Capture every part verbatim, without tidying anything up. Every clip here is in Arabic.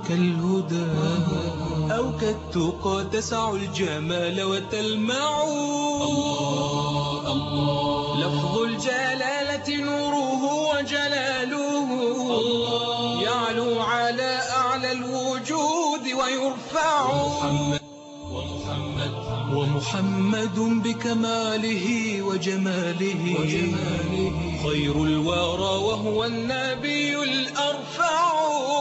كالهدى أو كالتقى تسع الجمال وتلمع. الله الله لفظ الجلالة نوره وجلاله، الله يعلو على أعلى الوجود ويرفع. محمد ومحمد ومحمد بكماله وجماله, وجماله خير الورى وهو النبي الأرفع.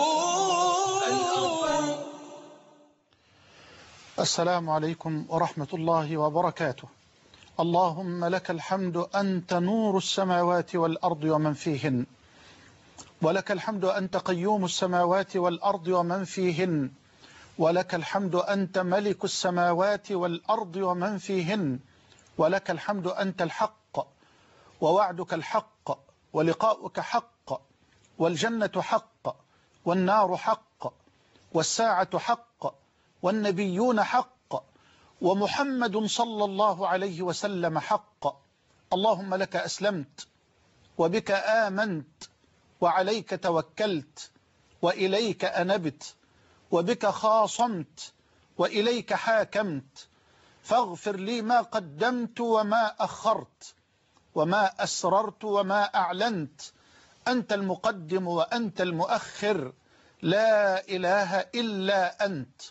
السلام عليكم ورحمة الله وبركاته. اللهم لك الحمد أنت نور السماوات والأرض ومن فيهن، ولك الحمد أنت قيوم السماوات والأرض ومن فيهن، ولك الحمد أنت ملك السماوات والأرض ومن فيهن، ولك الحمد أنت الحق ووعدك الحق ولقاؤك حق والجنة حق والنار حق والساعة حق والنبيون حق ومحمد صلى الله عليه وسلم حق. اللهم لك أسلمت وبك آمنت وعليك توكلت وإليك أنبت وبك خاصمت وإليك حاكمت، فاغفر لي ما قدمت وما أخرت وما أسررت وما أعلنت، أنت المقدم وأنت المؤخر، لا إله إلا أنت.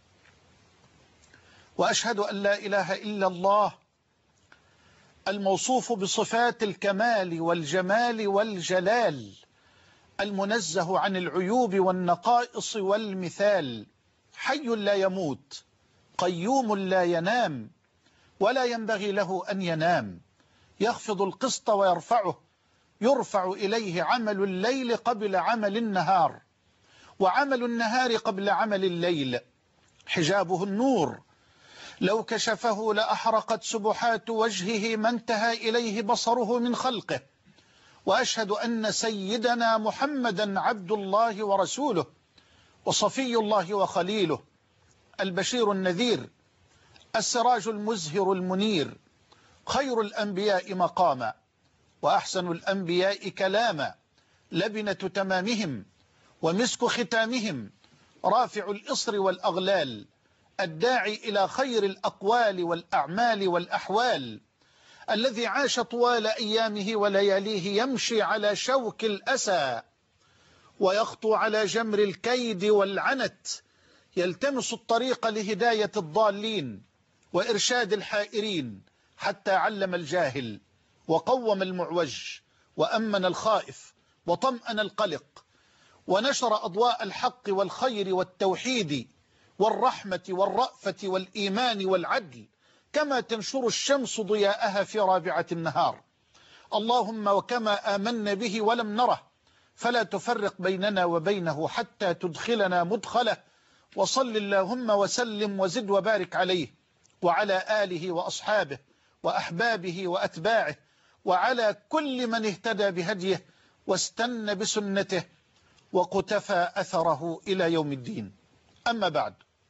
وأشهد أن لا إله إلا الله الموصوف بصفات الكمال والجمال والجلال، المنزه عن العيوب والنقائص والمثال، حي لا يموت قيوم لا ينام ولا ينبغي له أن ينام، يخفض القسط ويرفعه، يرفع إليه عمل الليل قبل عمل النهار وعمل النهار قبل عمل الليل، حجابه النور، لو كشفه لأحرقت سبحات وجهه ما انتهى إليه بصره من خلقه. وأشهد أن سيدنا محمدا عبد الله ورسوله وصفي الله وخليله، البشير النذير، السراج المزهر المنير، خير الأنبياء مقاما وأحسن الأنبياء كلاما، لبنة تمامهم ومسك ختامهم، رافع الإصر والأغلال، الداعي إلى خير الأقوال والأعمال والأحوال، الذي عاش طوال أيامه ولياليه يمشي على شوك الأسى ويخطو على جمر الكيد والعنت، يلتمس الطريق لهداية الضالين وإرشاد الحائرين، حتى علم الجاهل وقوم المعوج وأمن الخائف وطمأن القلق، ونشر أضواء الحق والخير والتوحيد والرحمة والرأفة والإيمان والعدل، كما تنشر الشمس ضياءها في رابعة النهار. اللهم وكما آمنا به ولم نره فلا تفرق بيننا وبينه حتى تدخلنا مدخله، وصل اللهم وسلم وزد وبارك عليه وعلى آله وأصحابه وأحبابه وأتباعه وعلى كل من اهتدى بهديه واستنى بسنته وقتفى أثره إلى يوم الدين. أما بعد،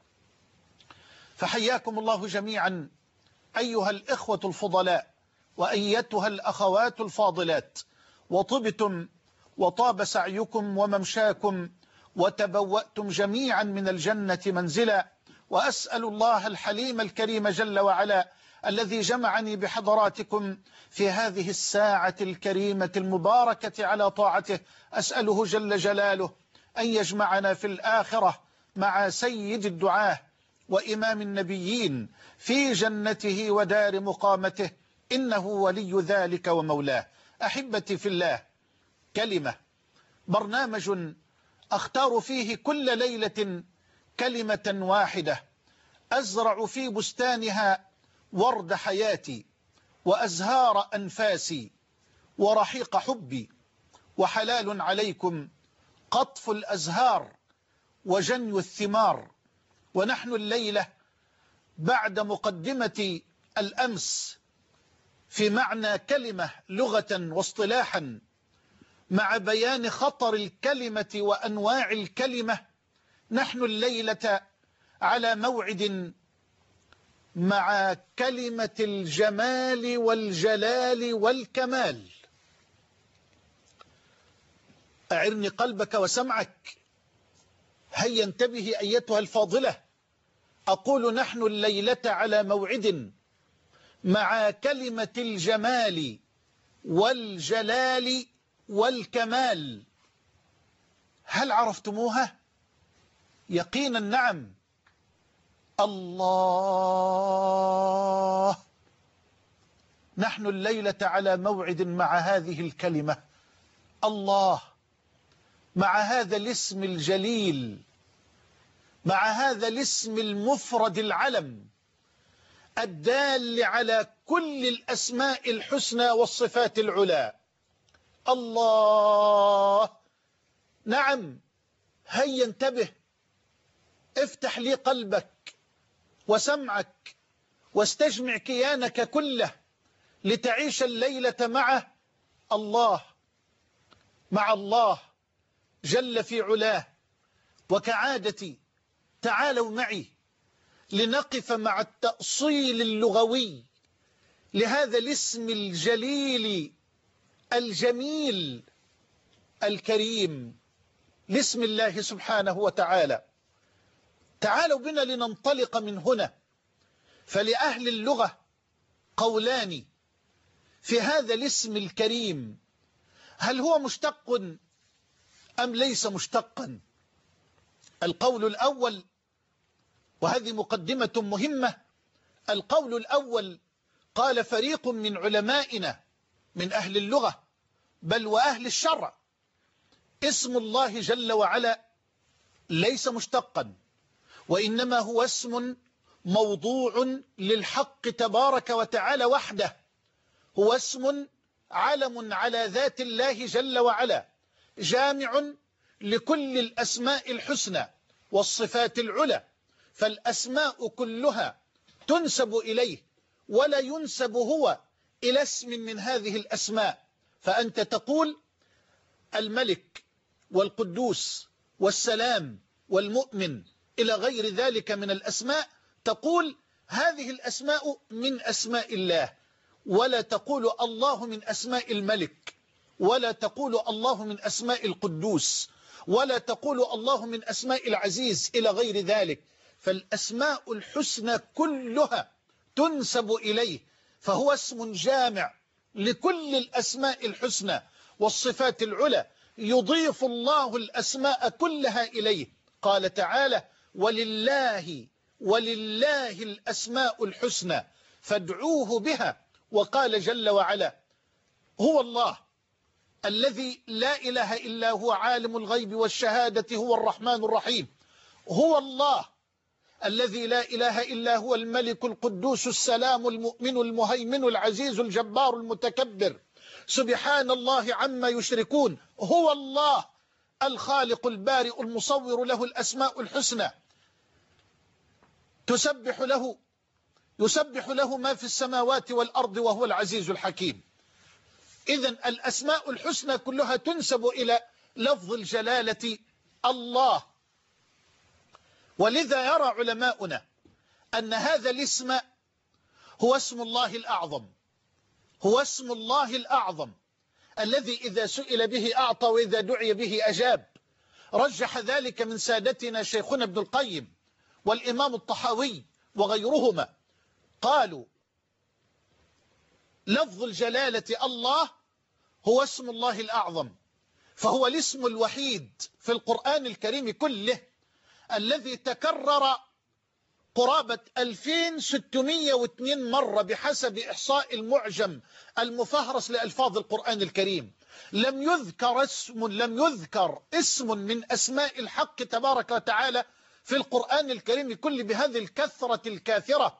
فحياكم الله جميعا أيها الإخوة الفضلاء وأيتها الأخوات الفاضلات، وطبتم وطاب سعيكم وممشاكم وتبوأتم جميعا من الجنة منزلا، وأسأل الله الحليم الكريم جل وعلا الذي جمعني بحضراتكم في هذه الساعة الكريمة المباركة على طاعته، أسأله جل جلاله أن يجمعنا في الآخرة مع سيد الدعاة وإمام النبيين في جنته ودار مقامته، إنه ولي ذلك ومولاه. أحبتي في الله، كلمة، برنامج أختار فيه كل ليلة كلمة واحدة أزرع في بستانها ورد حياتي وأزهار أنفاسي ورحيق حبي، وحلال عليكم قطف الأزهار وجني الثمار. ونحن الليلة بعد مقدمة الأمس في معنى كلمة لغة واصطلاحا، مع بيان خطر الكلمة وأنواع الكلمة، نحن الليلة على موعد مع كلمة الجمال والجلال والكمال. أعرني قلبك وسمعك، هيا انتبهي أيتها الفاضلة، أقول نحن الليلة على موعد مع كلمة الجمال والجلال والكمال. هل عرفتموها؟ يقينا نعم. الله. نحن الليلة على موعد مع هذه الكلمة، الله، مع هذا الاسم الجليل، مع هذا الاسم المفرد العلم الدال على كل الأسماء الحسنى والصفات العلى. الله. نعم، هيا انتبه، افتح لي قلبك وسمعك واستجمع كيانك كله لتعيش الليلة مع الله، مع الله جل في علاه. وكعادتي تعالوا معي لنقف مع التأصيل اللغوي لهذا الاسم الجليل الجميل الكريم لاسم الله سبحانه وتعالى. تعالوا بنا لننطلق من هنا، فلأهل اللغة قولان في هذا الاسم الكريم: هل هو مشتق أم ليس مشتقا؟ القول الأول، وهذه مقدمة مهمة، القول الأول قال فريق من علمائنا من أهل اللغة بل وأهل الشرع: اسم الله جل وعلا ليس مشتقا، وإنما هو اسم موضوع للحق تبارك وتعالى وحده، هو اسم علم على ذات الله جل وعلا، جامع لكل الأسماء الحسنى والصفات العلى، فالأسماء كلها تنسب إليه ولا ينسب هو إلى اسم من هذه الأسماء. فأنت تقول الملك والقدوس والسلام والمؤمن إلى غير ذلك من الأسماء، تقول هذه الأسماء من أسماء الله، ولا تقول الله من أسماء الملك، ولا تقول الله من أسماء القدوس، ولا تقول الله من أسماء العزيز إلى غير ذلك. فالأسماء الحسنى كلها تنسب إليه، فهو اسم جامع لكل الأسماء الحسنى والصفات العلى، يضيف الله الأسماء كلها إليه. قال تعالى: ولله ولله الأسماء الحسنى فادعوه بها. وقال جل وعلا: هو الله الذي لا إله إلا هو عالم الغيب والشهادة هو الرحمن الرحيم. هو الله الذي لا إله إلا هو الملك القدوس السلام المؤمن المهيمن العزيز الجبار المتكبر، سبحان الله عما يشركون. هو الله الخالق البارئ المصور، له الأسماء الحسنى، تسبح له يسبح له ما في السماوات والأرض وهو العزيز الحكيم. إذن الأسماء الحسنى كلها تنسب إلى لفظ الجلالة الله. ولذا يرى علماؤنا أن هذا الاسم هو اسم الله الأعظم، هو اسم الله الأعظم الذي إذا سئل به أعطى وإذا دعي به أجاب. رجح ذلك من سادتنا شيخنا ابن القيم والإمام الطحاوي وغيرهما، قالوا لفظ الجلالة الله هو اسم الله الأعظم، فهو الاسم الوحيد في القرآن الكريم كله الذي تكرر قرابة ألفين وستمئة واثنين مرة بحسب إحصاء المعجم المفهرس لألفاظ القرآن الكريم. لم يذكر اسم لم يذكر اسم من أسماء الحق تبارك وتعالى في القرآن الكريم كله بهذه الكثرة الكاثرة.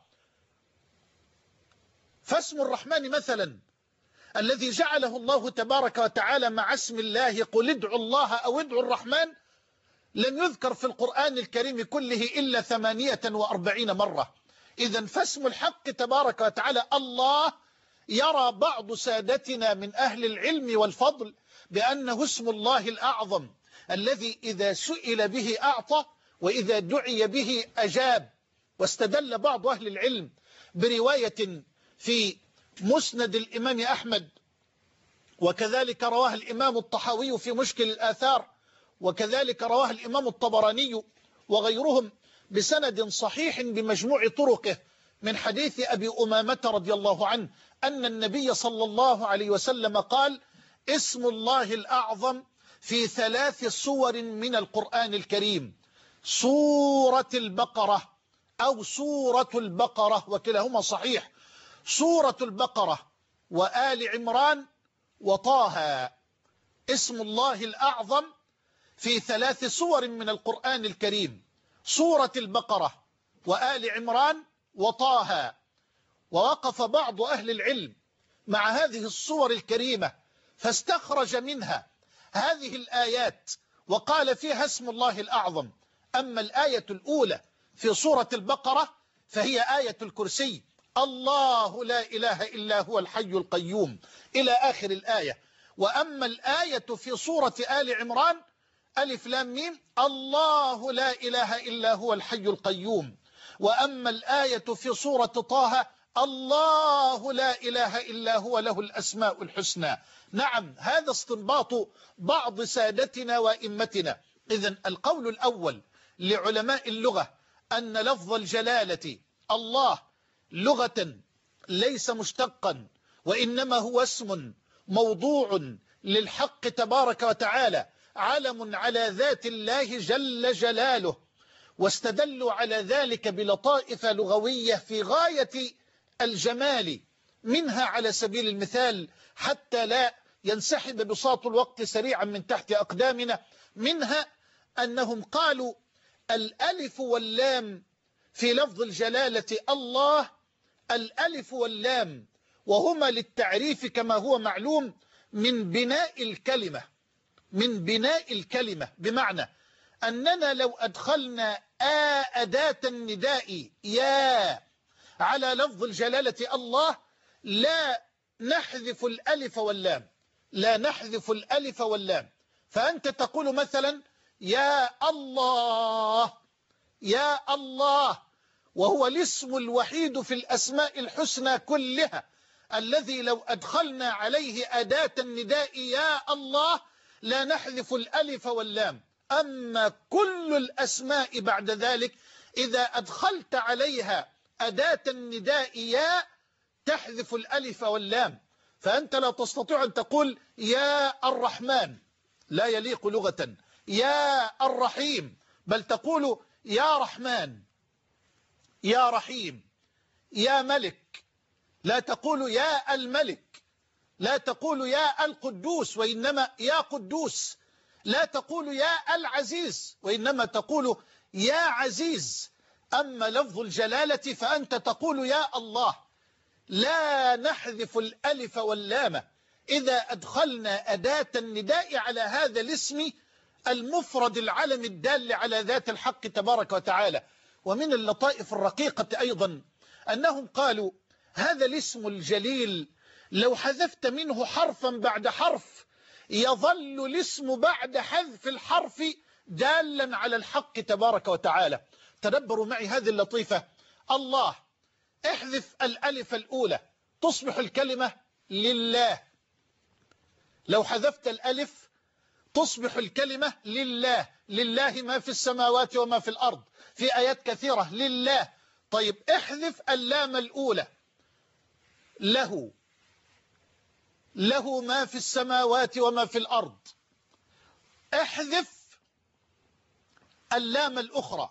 فاسم الرحمن مثلا الذي جعله الله تبارك وتعالى مع اسم الله: قل ادعوا الله أو ادعوا الرحمن، لم يذكر في القرآن الكريم كله إلا ثمانية وأربعين مرة. إذن فاسم الحق تبارك وتعالى الله يرى بعض سادتنا من أهل العلم والفضل بأنه اسم الله الأعظم الذي إذا سئل به أعطى وإذا دعي به أجاب. واستدل بعض أهل العلم برواية في مسند الإمام أحمد، وكذلك رواه الإمام الطحاوي في مشكل الآثار، وكذلك رواه الإمام الطبراني وغيرهم بسند صحيح بمجموع طرقه من حديث أبي أمامة رضي الله عنه أن النبي صلى الله عليه وسلم قال: اسم الله الأعظم في ثلاث صور من القرآن الكريم: سورة البقرة أو سورة البقرة، وكلاهما صحيح، سورة البقرة وآل عمران وطه. اسم الله الأعظم في ثلاث صور من القرآن الكريم: سورة البقرة وآل عمران وطه. ووقف بعض أهل العلم مع هذه الصور الكريمة فاستخرج منها هذه الآيات وقال فيها اسم الله الأعظم. أما الآية الأولى في سورة البقرة فهي آية الكرسي: الله لا إله إلا هو الحي القيوم، إلى آخر الآية. وأما الآية في سورة آل عمران: ألف لام ميم، الله لا إله إلا هو الحي القيوم. وأما الآية في سورة طه: الله لا إله إلا هو له الأسماء الحسنى. نعم، هذا استنباط بعض سادتنا وإمتنا. إذن القول الأول لعلماء اللغة أن لفظ الجلالة الله لغة ليس مشتقا، وإنما هو اسم موضوع للحق تبارك وتعالى، علم على ذات الله جل جلاله. واستدلوا على ذلك بلطائف لغوية في غاية الجمال، منها على سبيل المثال حتى لا ينسحب بساط الوقت سريعا من تحت أقدامنا، منها أنهم قالوا: الألف واللام في لفظ الجلالة الله، الألف واللام وهما للتعريف كما هو معلوم من بناء الكلمة، من بناء الكلمة، بمعنى أننا لو أدخلنا آ أداة النداء يا على لفظ الجلالة الله لا نحذف الألف واللام، لا نحذف الألف واللام. فأنت تقول مثلا: يا الله، يا الله، وهو الاسم الوحيد في الأسماء الحسنى كلها الذي لو أدخلنا عليه أداة النداء يا الله لا نحذف الألف واللام. أما كل الأسماء بعد ذلك إذا أدخلت عليها أداة النداء يا تحذف الألف واللام. فأنت لا تستطيع أن تقول يا الرحمن، لا يليق لغة، يا الرحيم، بل تقول يا رحمن، يا رحيم، يا ملك، لا تقول يا الملك، لا تقول يا القدوس وإنما يا قدوس، لا تقول يا العزيز وإنما تقول يا عزيز. أما لفظ الجلالة فأنت تقول يا الله، لا نحذف الألف واللام إذا أدخلنا أداة النداء على هذا الاسم المفرد العلم الدال على ذات الحق تبارك وتعالى. ومن اللطائف الرقيقة أيضا أنهم قالوا: هذا الاسم الجليل لو حذفت منه حرفا بعد حرف يظل الاسم بعد حذف الحرف دالا على الحق تبارك وتعالى. تدبروا معي هذه اللطيفة: الله، احذف الألف الأولى تصبح الكلمة لله. لو حذفت الألف تصبح الكلمة لله، لله ما في السماوات وما في الأرض، في آيات كثيرة لله. طيب احذف اللام الأولى، له، له ما في السماوات وما في الأرض. احذف اللام الأخرى،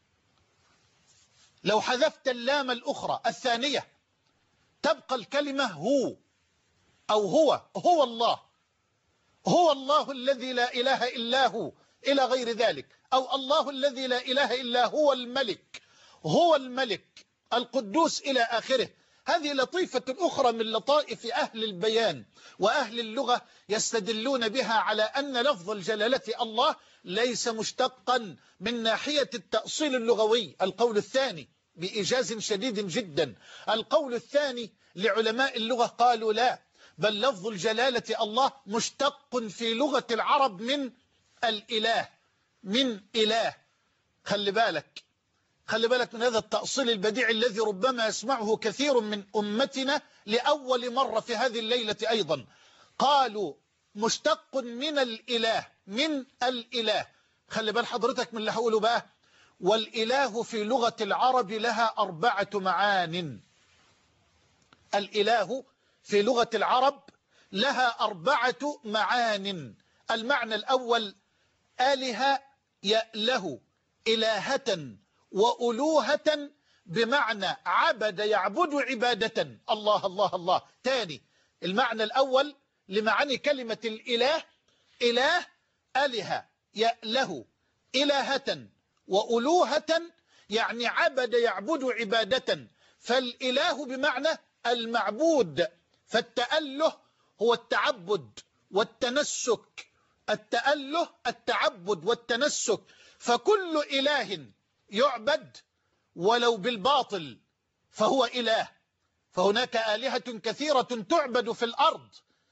لو حذفت اللام الأخرى الثانية تبقى الكلمة هو، أو هو، هو الله، هو الله الذي لا إله إلا هو، إلى غير ذلك، أو الله الذي لا إله إلا هو الملك، هو الملك القدوس، إلى آخره. هذه لطيفة أخرى من لطائف أهل البيان وأهل اللغة يستدلون بها على أن لفظ الجلالة الله ليس مشتقا من ناحية التأصيل اللغوي. القول الثاني بإيجاز شديد جدا، القول الثاني لعلماء اللغة قالوا لا، بل لفظ الجلالة الله مشتق في لغة العرب من الإله، من إله. خلي بالك، خلي بالك من هذا التأصيل البديع الذي ربما يسمعه كثير من أمتنا لأول مرة في هذه الليلة أيضا. قالوا مشتق من الإله، من الإله. خلي بال حضرتك من اللي هقوله بقى. والإله في لغة العرب لها أربعة معان. الإله في لغة العرب لها أربعة معان. المعنى الأول آلهة يأله، إلهة وألوهة، بمعنى عبد يعبد عبادة. الله الله الله. تاني، المعنى الأول لمعاني كلمة الإله: إله، آلهة، يأله، إلهة، وألوهة، يعني عبد يعبد عبادة. فالإله بمعنى المعبود، فالتأله هو التعبد والتنسك. التأله التعبد والتنسك. فكل إله يعبد ولو بالباطل فهو إله. فهناك آلهة كثيرة تعبد في الأرض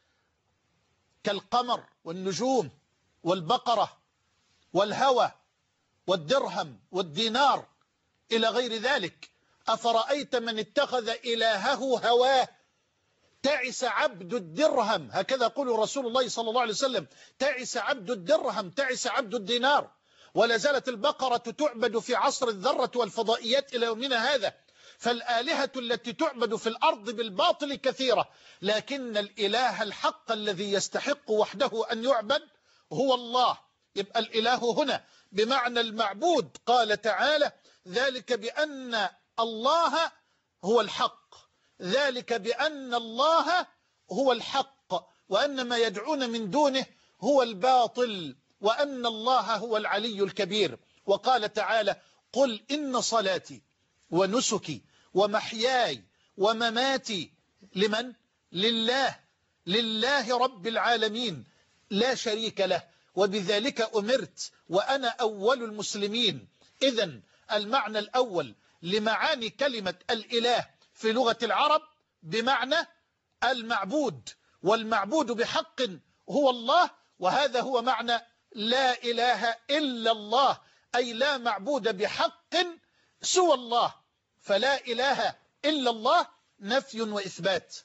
كالقمر والنجوم والبقرة والهوى والدرهم والدينار إلى غير ذلك. أفرأيت من اتخذ إلهه هواه تعس عبد الدرهم، هكذا يقول رسول الله صلى الله عليه وسلم: تعس عبد الدرهم، تعس عبد الدينار. ولا زالت البقرة تعبد في عصر الذرة والفضائيات إلى يومنا هذا. فالآلهة التي تعبد في الأرض بالباطل كثيرة، لكن الإله الحق الذي يستحق وحده أن يعبد هو الله. يبقى الإله هنا بمعنى المعبود. قال تعالى: ذلك بأن الله هو الحق، ذلك بأن الله هو الحق، وأن ما يدعون من دونه هو الباطل، وأن الله هو العلي الكبير. وقال تعالى: قل إن صلاتي ونسكي ومحياي ومماتي لمن؟ لله، لله رب العالمين لا شريك له، وبذلك أمرت وأنا أول المسلمين. إذن المعنى الأول لمعاني كلمة الإله في لغة العرب بمعنى المعبود، والمعبود بحق هو الله. وهذا هو معنى لا إله إلا الله، أي لا معبود بحق سوى الله. فلا إله إلا الله نفي وإثبات،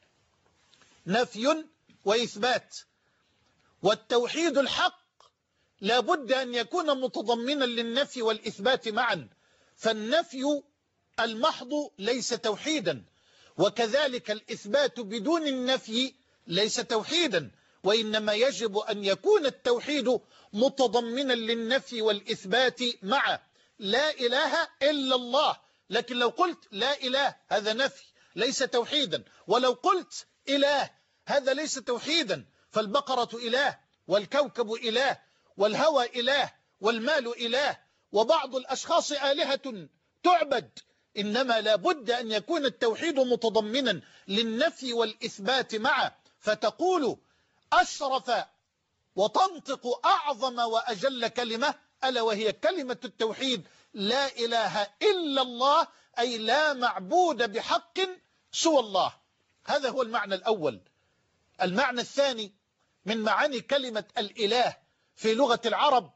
نفي وإثبات. والتوحيد الحق لا بد أن يكون متضمنا للنفي والإثبات معا، فالنفي المحض ليس توحيدا، وكذلك الإثبات بدون النفي ليس توحيدا، وإنما يجب أن يكون التوحيد متضمنا للنفي والإثبات معا. لا إله إلا الله، لكن لو قلت لا إله هذا نفي ليس توحيدا، ولو قلت إله هذا ليس توحيدا. فالبقرة إله، والكوكب إله، والهوى إله، والمال إله، وبعض الأشخاص آلهة تعبد. إنما لا بد أن يكون التوحيد متضمنا للنفي والإثبات معا، فتقول أشرف وتنطق أعظم وأجل كلمة، ألا وهي كلمة التوحيد: لا إله إلا الله، أي لا معبود بحق سوى الله. هذا هو المعنى الأول. المعنى الثاني من معاني كلمة الإله في لغة العرب: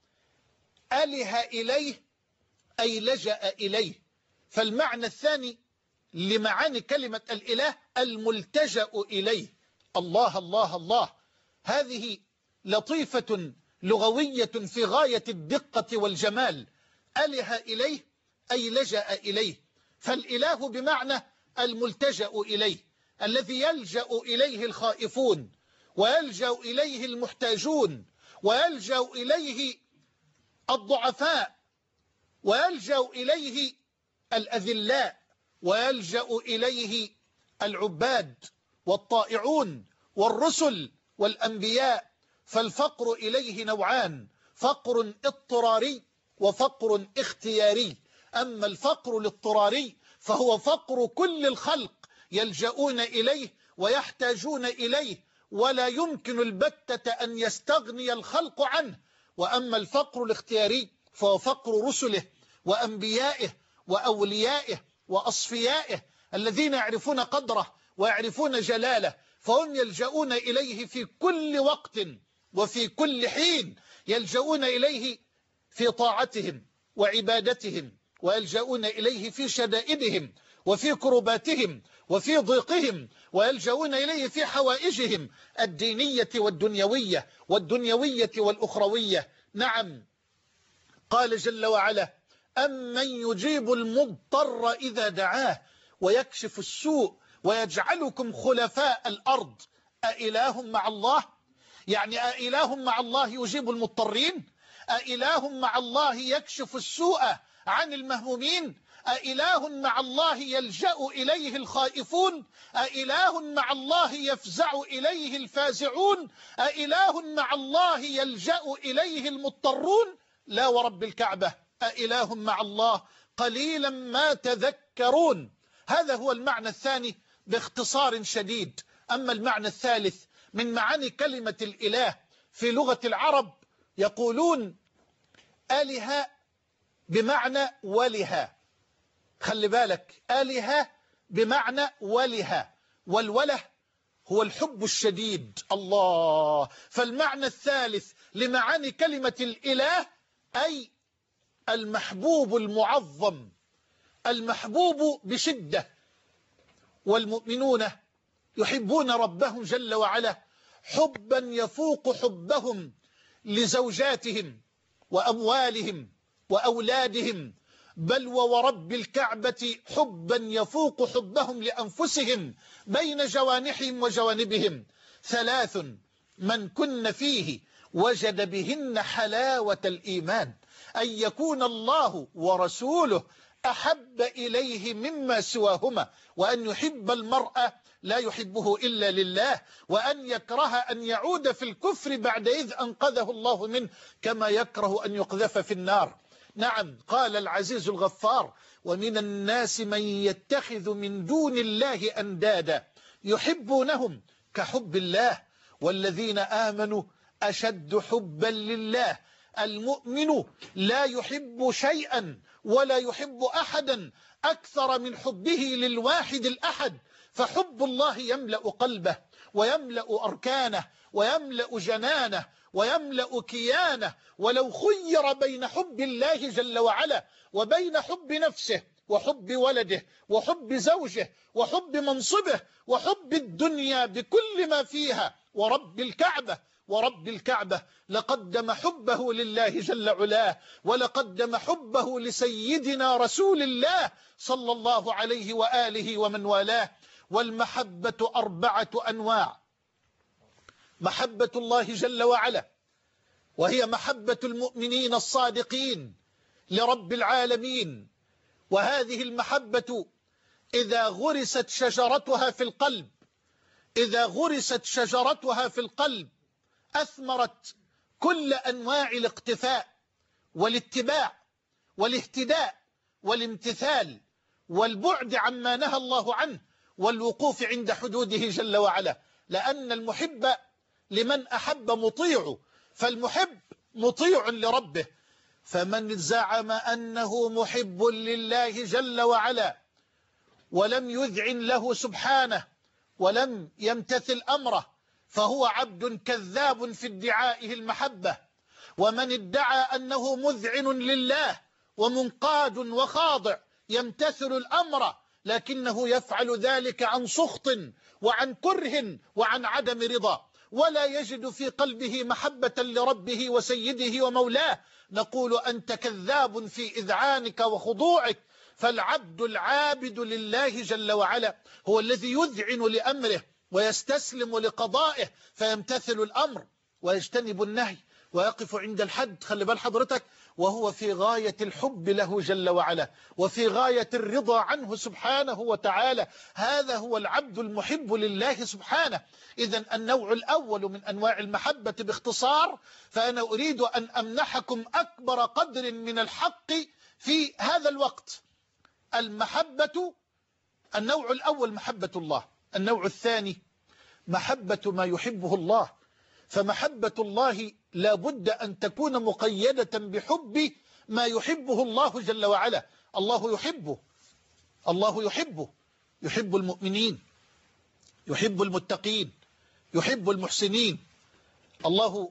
أله إليه، أي لجأ إليه. فالمعنى الثاني لمعاني كلمة الإله الملتجأ إليه. الله الله الله. هذه لطيفة لغوية في غاية الدقة والجمال. أله إليه أي لجأ إليه. فالإله بمعنى الملتجأ إليه، الذي يلجأ إليه الخائفون، ويلجأ إليه المحتاجون، ويلجأ إليه الضعفاء، ويلجأ إليه الأذلاء، ويلجأ إليه العباد والطائعون والرسل والأنبياء. فالفقر إليه نوعان: فقر اضطراري وفقر اختياري. أما الفقر الاضطراري فهو فقر كل الخلق، يلجؤون إليه ويحتاجون إليه، ولا يمكن البتة أن يستغني الخلق عنه. وأما الفقر الاختياري فهو فقر رسله وأنبيائه وأوليائه وأصفيائه، الذين يعرفون قدره ويعرفون جلاله، فهم يلجؤون إليه في كل وقت وفي كل حين. يلجؤون إليه في طاعتهم وعبادتهم، ويلجؤون إليه في شدائدهم وفي كرباتهم وفي ضيقهم، ويلجؤون إليه في حوائجهم الدينية والدنيوية والدنيوية والأخروية. نعم، قال جل وعلا: أمن يجيب المضطر إذا دعاه ويكشف السوء ويجعلكم خلفاء الأرض أإله مع الله؟ يعني أإله مع الله يجيب المضطرين؟ أإله مع الله يكشف السوء عن المهمومين؟ أإله مع الله يلجأ إليه الخائفون؟ أإله مع الله يفزع إليه الفازعون؟ أإله مع الله يلجأ إليه المضطرون؟ لا ورب الكعبة، أإله مع الله قليلا ما تذكرون. هذا هو المعنى الثاني باختصار شديد. أما المعنى الثالث من معاني كلمة الإله في لغة العرب، يقولون آلهة بمعنى ولها. خلي بالك، آلهة بمعنى ولها، والوله هو الحب الشديد. الله. فالمعنى الثالث لمعاني كلمة الإله أي المحبوب المعظم، المحبوب بشدة. والمؤمنون يحبون ربهم جل وعلا حبا يفوق حبهم لزوجاتهم وأموالهم وأولادهم، بل وورب الكعبة حبا يفوق حبهم لأنفسهم بين جوانحهم وجوانبهم. ثلاث من كن فيه وجد بهن حلاوة الإيمان، أن يكون الله ورسوله أحب إليه مما سواهما، وأن يحب المرء لا يحبه إلا لله، وأن يكره أن يعود في الكفر بعد إذ أنقذه الله منه، كما يكره أن يقذف في النار. نعم، قال العزيز الغفار: ومن الناس من يتخذ من دون الله أندادا يحبونهم كحب الله والذين آمنوا أشد حبا لله. المؤمن لا يحب شيئا ولا يحب أحدا أكثر من حبه للواحد الأحد، فحب الله يملأ قلبه ويملأ أركانه ويملأ جنانه ويملأ كيانه. ولو خير بين حب الله جل وعلا وبين حب نفسه وحب ولده وحب زوجه وحب منصبه وحب الدنيا بكل ما فيها ورب الكعبة ورب الكعبة لقدم حبه لله جل علاه، ولقدم حبه لسيدنا رسول الله صلى الله عليه وآله ومن والاه. والمحبة أربعة أنواع: محبة الله جل وعلا، وهي محبة المؤمنين الصادقين لرب العالمين، وهذه المحبة إذا غرست شجرتها في القلب إذا غرست شجرتها في القلب أثمرت كل أنواع الاقتفاء والاتباع والاهتداء والامتثال والبعد عما نهى الله عنه والوقوف عند حدوده جل وعلا. لأن المحب لمن أحب مطيع، فالمحب مطيع لربه. فمن زعم أنه محب لله جل وعلا ولم يذعن له سبحانه ولم يمتثل أمره فهو عبد كذاب في ادعائه المحبة. ومن ادعى أنه مذعن لله ومنقاد وخاضع يمتثل الأمر لكنه يفعل ذلك عن سخط وعن كره وعن عدم رضا، ولا يجد في قلبه محبة لربه وسيده ومولاه، نقول أنت كذاب في إذعانك وخضوعك. فالعبد العابد لله جل وعلا هو الذي يذعن لأمره ويستسلم لقضائه فيمتثل الأمر ويجتنب النهي ويقف عند الحد. خلي بال حضرتك، وهو في غاية الحب له جل وعلا وفي غاية الرضا عنه سبحانه وتعالى. هذا هو العبد المحب لله سبحانه. إذن النوع الأول من أنواع المحبة باختصار، فأنا أريد أن أمنحكم أكبر قدر من الحق في هذا الوقت. المحبة، النوع الأول محبة الله، النوع الثاني محبة ما يحبه الله. فمحبة الله لا بد أن تكون مقيدة بحب ما يحبه الله جل وعلا. الله يحبه الله يحبه يحب المؤمنين، يحب المتقين، يحب المحسنين. الله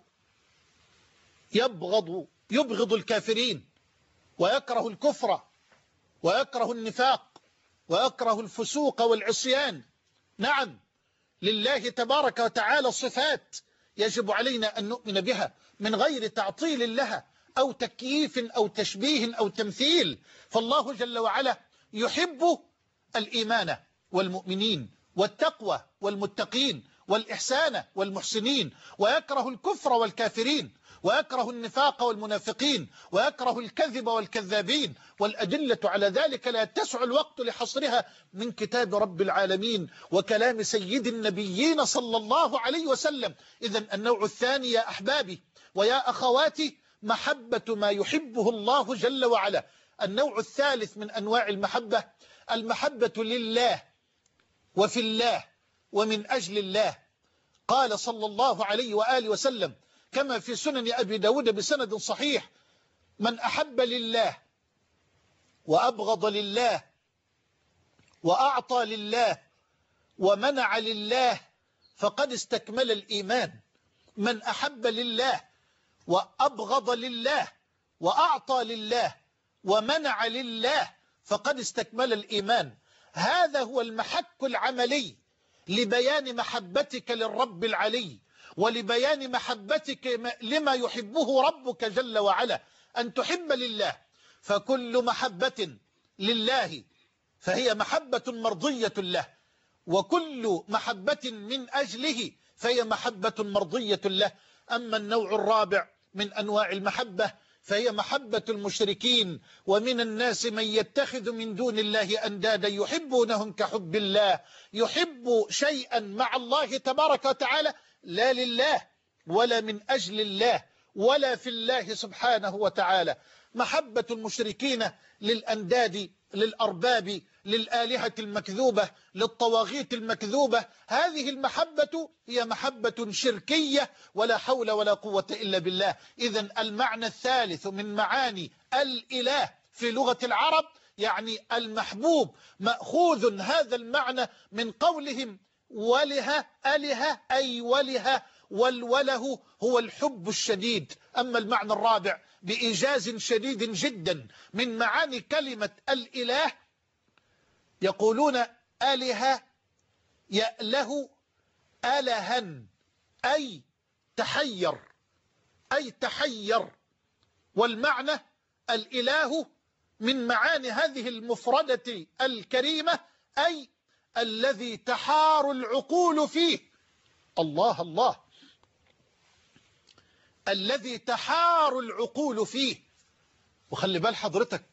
يبغض يبغض الكافرين ويكره الكفر ويكره النفاق ويكره الفسوق والعصيان. نعم، لله تبارك وتعالى صفات يجب علينا أن نؤمن بها من غير تعطيل لها أو تكييف أو تشبيه أو تمثيل. فالله جل وعلا يحب الإيمان والمؤمنين والتقوى والمتقين والإحسان والمحسنين، ويكره الكفر والكافرين، ويكره النفاق والمنافقين، ويكره الكذب والكذابين. والأدلة على ذلك لا يتسع الوقت لحصرها من كتاب رب العالمين وكلام سيد النبيين صلى الله عليه وسلم. إذن النوع الثاني يا أحبابي ويا أخواتي محبة ما يحبه الله جل وعلا. النوع الثالث من أنواع المحبة المحبة لله وفي الله ومن أجل الله. قال صلى الله عليه وآله وسلم كما في سنن أبي داود بسند صحيح: من أحب لله وأبغض لله وأعطى لله ومنع لله فقد استكمل الإيمان. من أحب لله وأبغض لله وأعطى لله ومنع لله فقد استكمل الإيمان. هذا هو المحك العملي لبيان محبتك للرب العلي ولبيان محبتك لما يحبه ربك جل وعلا. أن تحب لله، فكل محبة لله فهي محبة مرضية له، وكل محبة من أجله فهي محبة مرضية له. أما النوع الرابع من أنواع المحبة فهي محبة المشركين. ومن الناس من يتخذ من دون الله أندادا يحبونهم كحب الله، يحب شيئا مع الله تبارك وتعالى لا لله ولا من أجل الله ولا في الله سبحانه وتعالى. محبة المشركين للأنداد، للأرباب، للآلهة المكذوبة، للطواغيت المكذوبة، هذه المحبة هي محبة شركية ولا حول ولا قوة إلا بالله. إذن المعنى الثالث من معاني الإله في لغة العرب يعني المحبوب، مأخوذ هذا المعنى من قولهم وله أله أي وله، والوله هو الحب الشديد. أما المعنى الرابع بإيجاز شديد جدا من معاني كلمة الإله يقولون آلهة يأله ألها أي تحير، أي تحير. والمعنى الإله من معاني هذه المفردة الكريمة أي الذي تحار العقول فيه. الله الله، الذي تحار العقول فيه. وخلي بال حضرتك،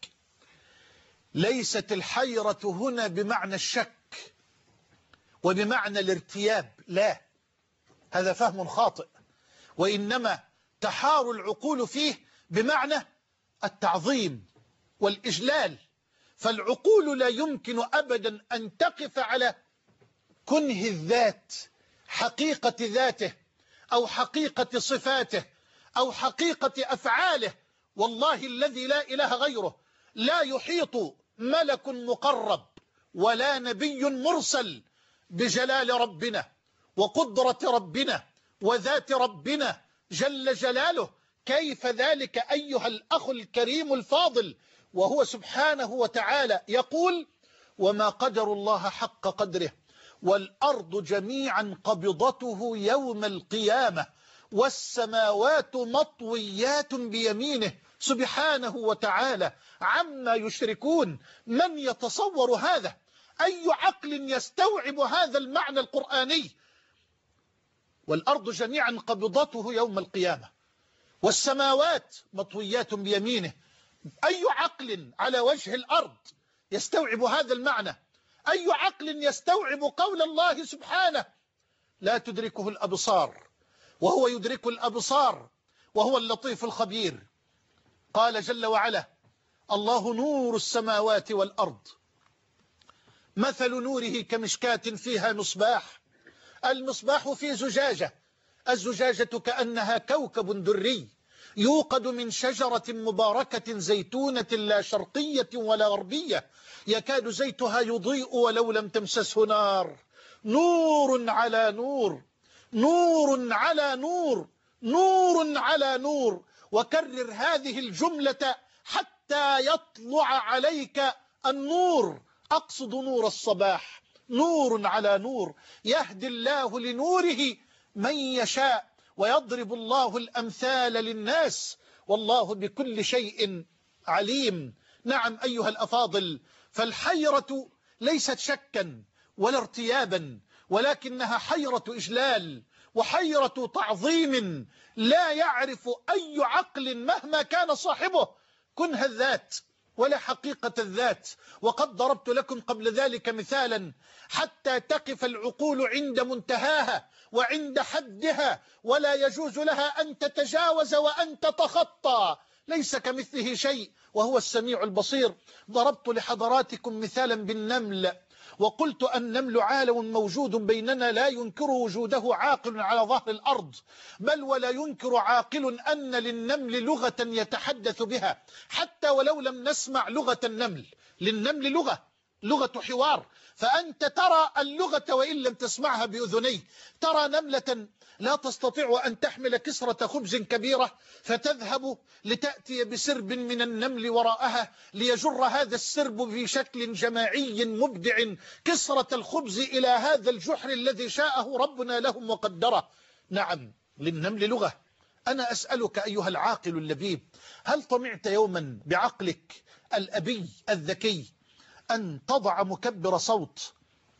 ليست الحيرة هنا بمعنى الشك وبمعنى الارتياب، لا، هذا فهم خاطئ، وإنما تحار العقول فيه بمعنى التعظيم والإجلال. فالعقول لا يمكن أبدا أن تقف على كنه الذات، حقيقة ذاته أو حقيقة صفاته أو حقيقة أفعاله. والله الذي لا إله غيره لا يحيط ملك مقرب ولا نبي مرسل بجلال ربنا وقدرة ربنا وذات ربنا جل جلاله. كيف ذلك أيها الأخ الكريم الفاضل؟ وهو سبحانه وتعالى يقول: وما قدر الله حق قدره والأرض جميعا قبضته يوم القيامة والسماوات مطويات بيمينه سبحانه وتعالى عما يشركون. من يتصور هذا؟ أي عقل يستوعب هذا المعنى القرآني؟ والأرض جميعا قبضته يوم القيامة والسماوات مطويات بيمينه. أي عقل على وجه الأرض يستوعب هذا المعنى؟ أي عقل يستوعب قول الله سبحانه: لا تدركه الأبصار وهو يدرك الأبصار وهو اللطيف الخبير. قال جل وعلا: الله نور السماوات والأرض مثل نوره كمشكاة فيها مصباح، المصباح في زجاجة، الزجاجة كأنها كوكب دري يوقد من شجرة مباركة زيتونة لا شرقية ولا غربية يكاد زيتها يضيء ولو لم تمسسه نار، نور على نور، نور على نور، نور على نور. وكرر هذه الجملة حتى يطلع عليك النور، أقصد نور الصباح، نور على نور. يهدي الله لنوره من يشاء ويضرب الله الأمثال للناس والله بكل شيء عليم. نعم أيها الأفاضل، فالحيرة ليست شكا ولا ارتيابا، ولكنها حيرة إجلال وحيرة تعظيم لا يعرف أي عقل مهما كان صاحبه كنه الذات ولا حقيقة الذات. وقد ضربت لكم قبل ذلك مثالا حتى تقف العقول عند منتهاها وعند حدها، ولا يجوز لها أن تتجاوز وأن تتخطى. ليس كمثله شيء وهو السميع البصير. ضربت لحضراتكم مثالا بالنمل، وقلت النمل عالم موجود بيننا لا ينكر وجوده عاقل على ظهر الأرض، بل ولا ينكر عاقل أن للنمل لغة يتحدث بها، حتى ولو لم نسمع لغة النمل. للنمل لغة، لغة حوار. فأنت ترى اللغة وإن لم تسمعها بأذنيه. ترى نملة لا تستطيع أن تحمل كسرة خبز كبيرة، فتذهب لتأتي بسرب من النمل وراءها ليجر هذا السرب بشكل جماعي مبدع كسرة الخبز إلى هذا الجحر الذي شاءه ربنا لهم وقدره. نعم للنمل لغة. أنا أسألك أيها العاقل اللبيب، هل طمعت يوما بعقلك الأبي الذكي أن تضع مكبر صوت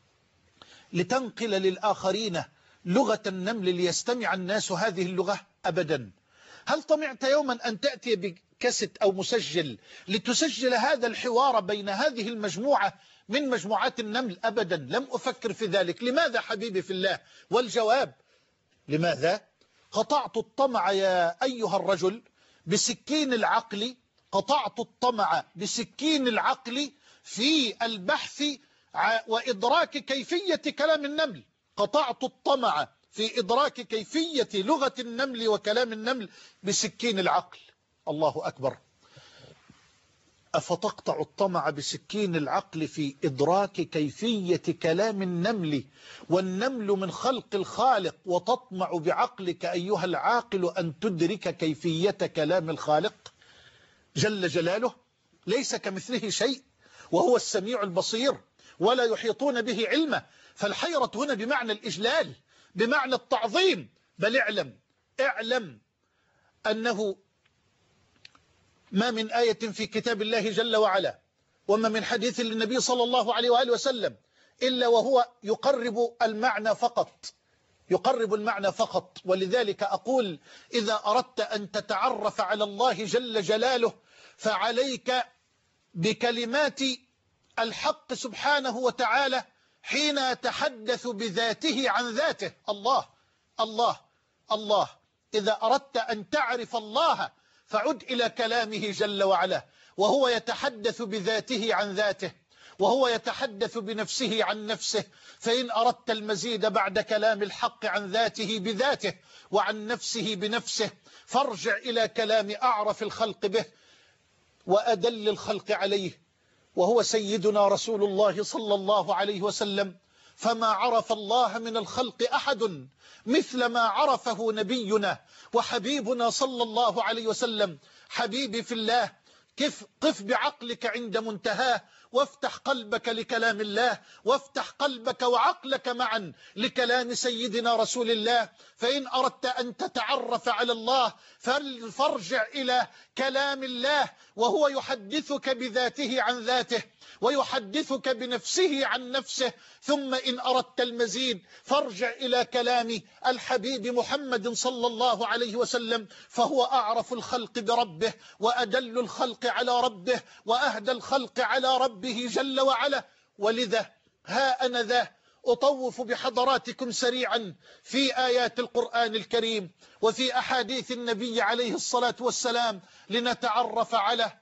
لتنقل للآخرين لغة النمل ليستمع الناس هذه اللغة؟ أبدا. هل طمعت يوما أن تأتي بكاسيت أو مسجل لتسجل هذا الحوار بين هذه المجموعة من مجموعات النمل؟ أبدا، لم أفكر في ذلك. لماذا حبيبي في الله؟ والجواب لماذا؟ قطعت الطمع يا أيها الرجل بسكين العقل، قطعت الطمع بسكين العقل في البحث وإدراك كيفية كلام النمل. قطعت الطمع في إدراك كيفية لغة النمل وكلام النمل بسكين العقل. الله أكبر. أفتقطع الطمع بسكين العقل في إدراك كيفية كلام النمل، والنمل من خلق الخالق، وتطمع بعقلك أيها العاقل أن تدرك كيفية كلام الخالق جل جلاله؟ ليس كمثله شيء وهو السميع البصير، ولا يحيطون به علما. فالحيرة هنا بمعنى الإجلال، بمعنى التعظيم. بل اعلم اعلم أنه ما من آية في كتاب الله جل وعلا وما من حديث للنبي صلى الله عليه وآله وسلم إلا وهو يقرب المعنى فقط، يقرب المعنى فقط. ولذلك أقول إذا أردت أن تتعرف على الله جل جلاله فعليك بكلمات الحق سبحانه وتعالى حين يتحدث بذاته عن ذاته. الله الله الله. إذا أردت أن تعرف الله فعد إلى كلامه جل وعلا، وهو يتحدث بذاته عن ذاته، وهو يتحدث بنفسه عن نفسه. فإن أردت المزيد بعد كلام الحق عن ذاته بذاته وعن نفسه بنفسه فارجع إلى كلام أعرف الخلق به وأدل الخلق عليه، وهو سيدنا رسول الله صلى الله عليه وسلم. فما عرف الله من الخلق أحد مثل ما عرفه نبينا وحبيبنا صلى الله عليه وسلم. حبيبي في الله، كيف قف بعقلك عند منتهاه، وافتح قلبك لكلام الله، وافتح قلبك وعقلك معا لكلام سيدنا رسول الله. فإن أردت أن تتعرف على الله فارجع إلى كلام الله، وهو يحدثك بذاته عن ذاته، ويحدثك بنفسه عن نفسه. ثم إن أردت المزيد فارجع إلى كلام الحبيب محمد صلى الله عليه وسلم، فهو أعرف الخلق بربه، وأدل الخلق على ربه، وأهدى الخلق على ربه جل وعلا. ولذا ها أنا ذا أطوف بحضراتكم سريعا في آيات القرآن الكريم وفي أحاديث النبي عليه الصلاة والسلام لنتعرف على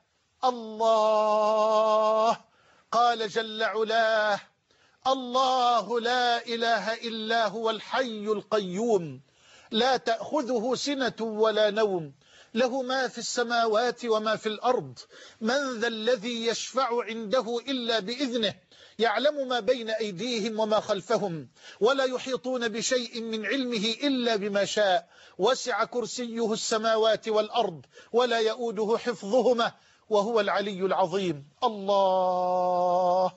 الله. قال جل علاه: الله لا إله إلا هو الحي القيوم لا تأخذه سنة ولا نوم له ما في السماوات وما في الأرض من ذا الذي يشفع عنده إلا بإذنه يعلم ما بين أيديهم وما خلفهم ولا يحيطون بشيء من علمه إلا بما شاء وسع كرسيه السماوات والأرض ولا يؤوده حفظهما وهو العلي العظيم. الله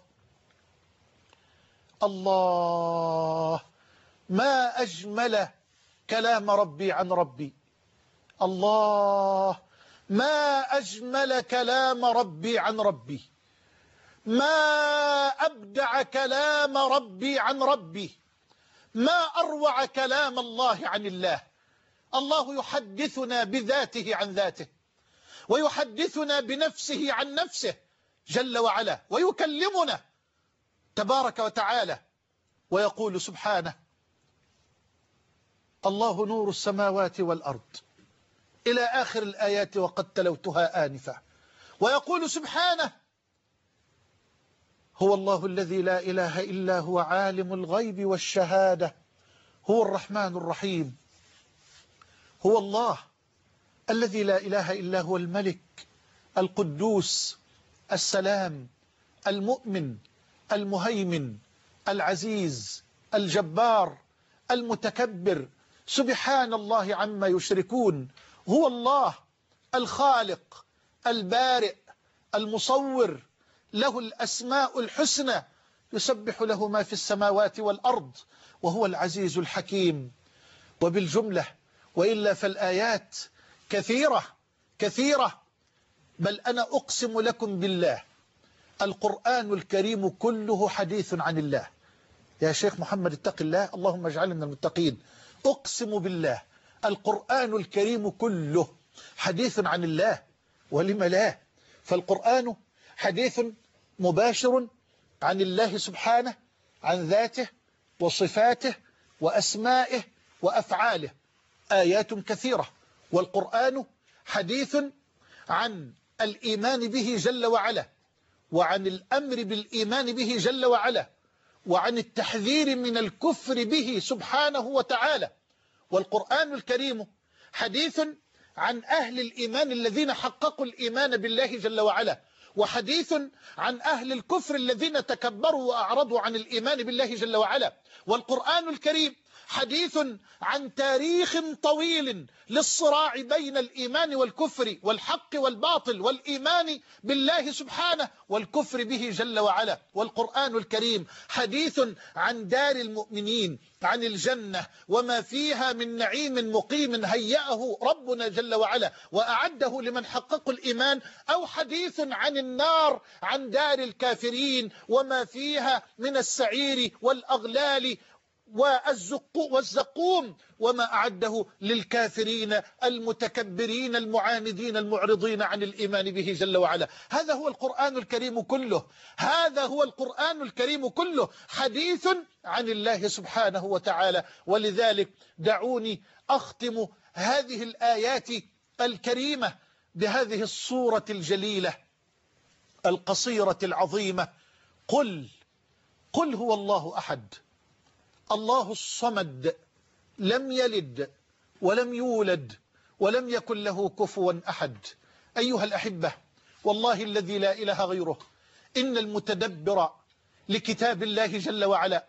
الله، ما أجمل كلام ربي عن ربي. الله، ما أجمل كلام ربي عن ربي، ما أبدع كلام ربي عن ربي، ما أروع كلام الله عن الله. الله يحدثنا بذاته عن ذاته، ويحدثنا بنفسه عن نفسه جل وعلا، ويكلمنا تبارك وتعالى ويقول سبحانه: الله نور السماوات والأرض، إلى آخر الآيات وقد تلوتها آنفا. ويقول سبحانه: هو الله الذي لا إله إلا هو عالم الغيب والشهادة هو الرحمن الرحيم. هو الله الذي لا إله إلا هو الملك القدوس السلام المؤمن المهيمن العزيز الجبار المتكبر، سبحان الله عما يشركون. هو الله الخالق البارئ المصور، له الأسماء الحسنى، يسبح له ما في السماوات والأرض، وهو العزيز الحكيم. وبالجملة وإلا فالآيات كثيرة كثيرة، بل أنا أقسم لكم بالله القرآن الكريم كله حديث عن الله. يا شيخ محمد اتق الله، اللهم اجعلنا من المتقين. أقسم بالله القرآن الكريم كله حديث عن الله، ولم لا؟ فالقرآن حديث مباشر عن الله سبحانه، عن ذاته وصفاته وأسمائه وأفعاله، آيات كثيرة. والقرآن حديث عن الإيمان به جل وعلا، وعن الأمر بالإيمان به جل وعلا، وعن التحذير من الكفر به سبحانه وتعالى. والقرآن الكريم حديث عن أهل الإيمان الذين حققوا الإيمان بالله جل وعلا، وحديث عن أهل الكفر الذين تكبروا وأعرضوا عن الإيمان بالله جل وعلا. والقرآن الكريم حديث عن تاريخ طويل للصراع بين الإيمان والكفر، والحق والباطل، والإيمان بالله سبحانه والكفر به جل وعلا. والقرآن الكريم حديث عن دار المؤمنين، عن الجنة وما فيها من نعيم مقيم هيأه ربنا جل وعلا وأعده لمن حققوا الإيمان، أو حديث عن النار، عن دار الكافرين وما فيها من السعير والأغلال والزقوم وما أعده للكافرين المتكبرين المعاندين المعرضين عن الإيمان به جل وعلا. هذا هو القرآن الكريم كله، هذا هو القرآن الكريم كله حديث عن الله سبحانه وتعالى. ولذلك دعوني أختم هذه الآيات الكريمة بهذه الصورة الجليلة القصيرة العظيمة: قل قل هو الله أحد الله الصمد لم يلد ولم يولد ولم يكن له كفوا أحد. أيها الأحبة، والله الذي لا إله غيره، إن المتدبر لكتاب الله جل وعلا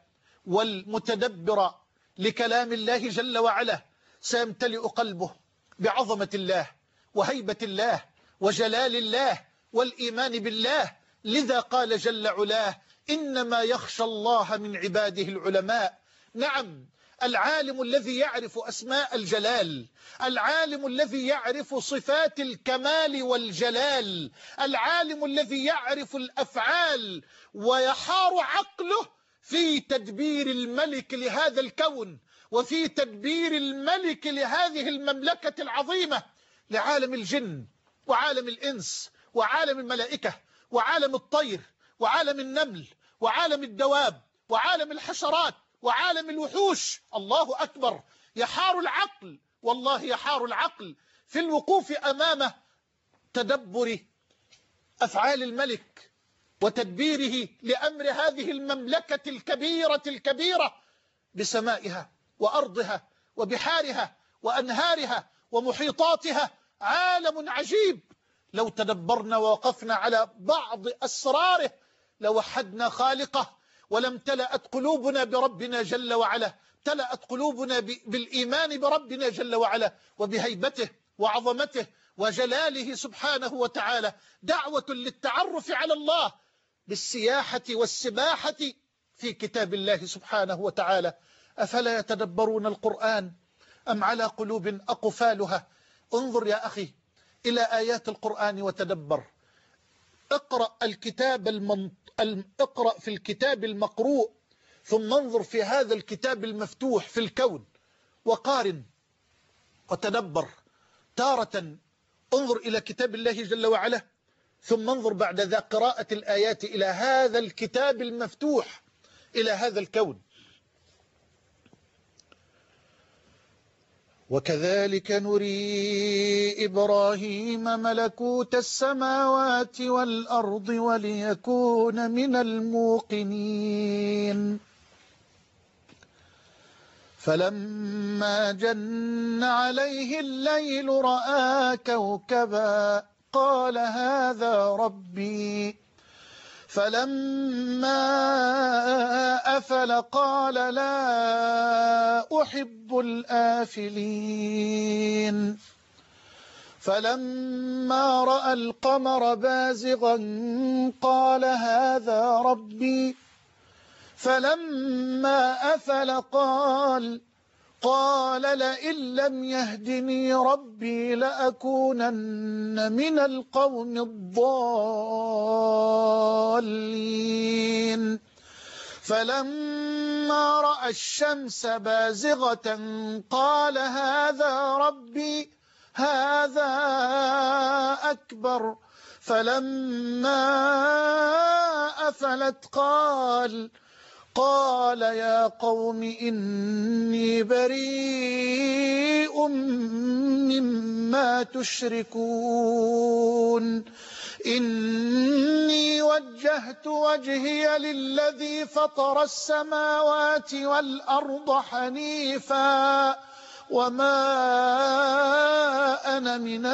والمتدبر لكلام الله جل وعلا سيمتلئ قلبه بعظمة الله وهيبة الله وجلال الله والإيمان بالله. لذا قال جل علاه: إنما يخشى الله من عباده العلماء. نعم، العالم الذي يعرف أسماء الجلال، العالم الذي يعرف صفات الكمال والجلال، العالم الذي يعرف الأفعال ويحار عقله في تدبير الملك لهذا الكون، وفي تدبير الملك لهذه المملكة العظيمة، لعالم الجن وعالم الإنس وعالم الملائكة وعالم الطير وعالم النمل وعالم الدواب وعالم الحشرات وعالم الوحوش. الله أكبر. يحار العقل، والله يحار العقل في الوقوف أمام تدبر أفعال الملك وتدبيره لأمر هذه المملكة الكبيرة الكبيرة بسمائها وأرضها وبحارها وأنهارها ومحيطاتها. عالم عجيب، لو تدبرنا ووقفنا على بعض أسراره لوحدنا خالقه، ولم تلأت قلوبنا بربنا جل وعلا، تلأت قلوبنا بالإيمان بربنا جل وعلا وبهيبته وعظمته وجلاله سبحانه وتعالى. دعوة للتعرف على الله بالسياحة والسباحة في كتاب الله سبحانه وتعالى. أفلا يتدبرون القرآن أم على قلوب أقفالها؟ انظر يا أخي إلى آيات القرآن وتدبر. اقرأ الكتاب المنط... اقرأ في الكتاب المقروء، ثم انظر في هذا الكتاب المفتوح في الكون وقارن وتدبر. تارة انظر إلى كتاب الله جل وعلا، ثم انظر بعد ذا قراءة الآيات إلى هذا الكتاب المفتوح، إلى هذا الكون. وكذلك نري إبراهيم ملكوت السماوات والأرض وليكون من الموقنين. فلما جن عليه الليل رأى كوكبا قال هذا ربي، فلما أفل قال لا أحب الآفلين. فلما رأى القمر بازغا قال هذا ربي، فلما أفل قال قال لئن لم يهدني ربي لأكونن من القوم الضالين. فلما رأى الشمس بازغة قال هذا ربي هذا أكبر. فلما أفلت قال قال يا قوم إني بريء مما تشركون. إني وجهت وجهي للذي فطر السماوات والأرض حنيفا وما أنا من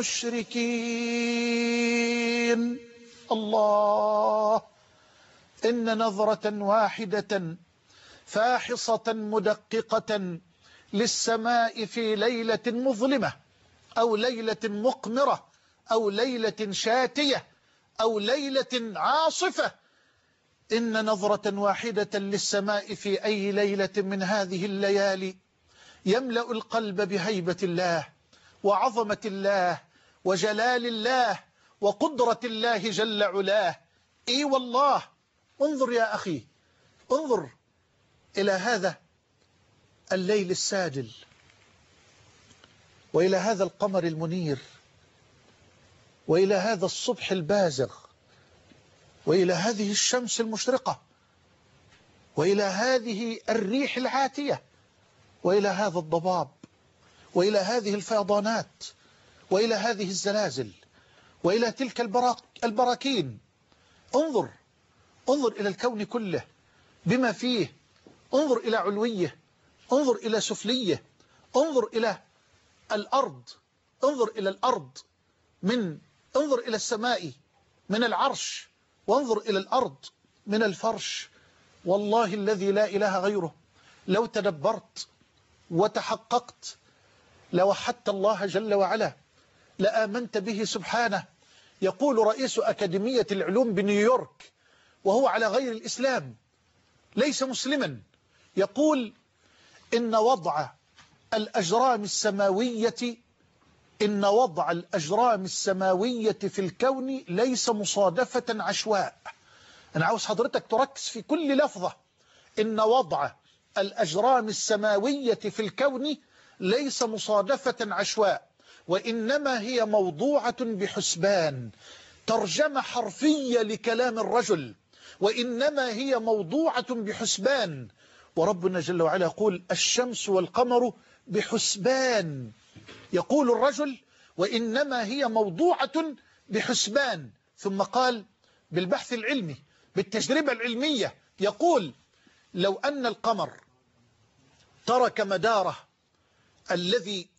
المشركين. الله، إن نظرة واحدة فاحصة مدققة للسماء في ليلة مظلمة أو ليلة مقمرة أو ليلة شاتية أو ليلة عاصفة، إن نظرة واحدة للسماء في أي ليلة من هذه الليالي يملأ القلب بهيبة الله وعظمة الله وجلال الله وقدرة الله جل علاه. إي والله، انظر يا أخي، انظر إلى هذا الليل الساجل، وإلى هذا القمر المنير، وإلى هذا الصبح البازغ، وإلى هذه الشمس المشرقة، وإلى هذه الريح العاتية، وإلى هذا الضباب، وإلى هذه الفيضانات، وإلى هذه الزلازل، وإلى تلك البراك البراكين. انظر انظر إلى الكون كله بما فيه، انظر إلى علويه، انظر إلى سفليه، انظر إلى الأرض، انظر إلى الأرض من انظر إلى السماء من العرش، وانظر إلى الأرض من الفرش. والله الذي لا إله غيره لو تدبرت وتحققت لوحدت الله جل وعلا، لآمنت به سبحانه. يقول رئيس أكاديمية العلوم بنيويورك وهو على غير الإسلام، ليس مسلما، يقول إن وضع الأجرام السماوية إن وضع الأجرام السماوية في الكون ليس مصادفة عشواء. أنا عاوز حضرتك تركز في كل لفظة. إن وضع الأجرام السماوية في الكون ليس مصادفة عشواء، وإنما هي موضوعة بحسبان. ترجمة حرفية لكلام الرجل، وإنما هي موضوعة بحسبان. وربنا جل وعلا يقول الشمس والقمر بحسبان. يقول الرجل وإنما هي موضوعة بحسبان. ثم قال بالبحث العلمي بالتجربة العلمية، يقول لو أن القمر ترك مداره الذي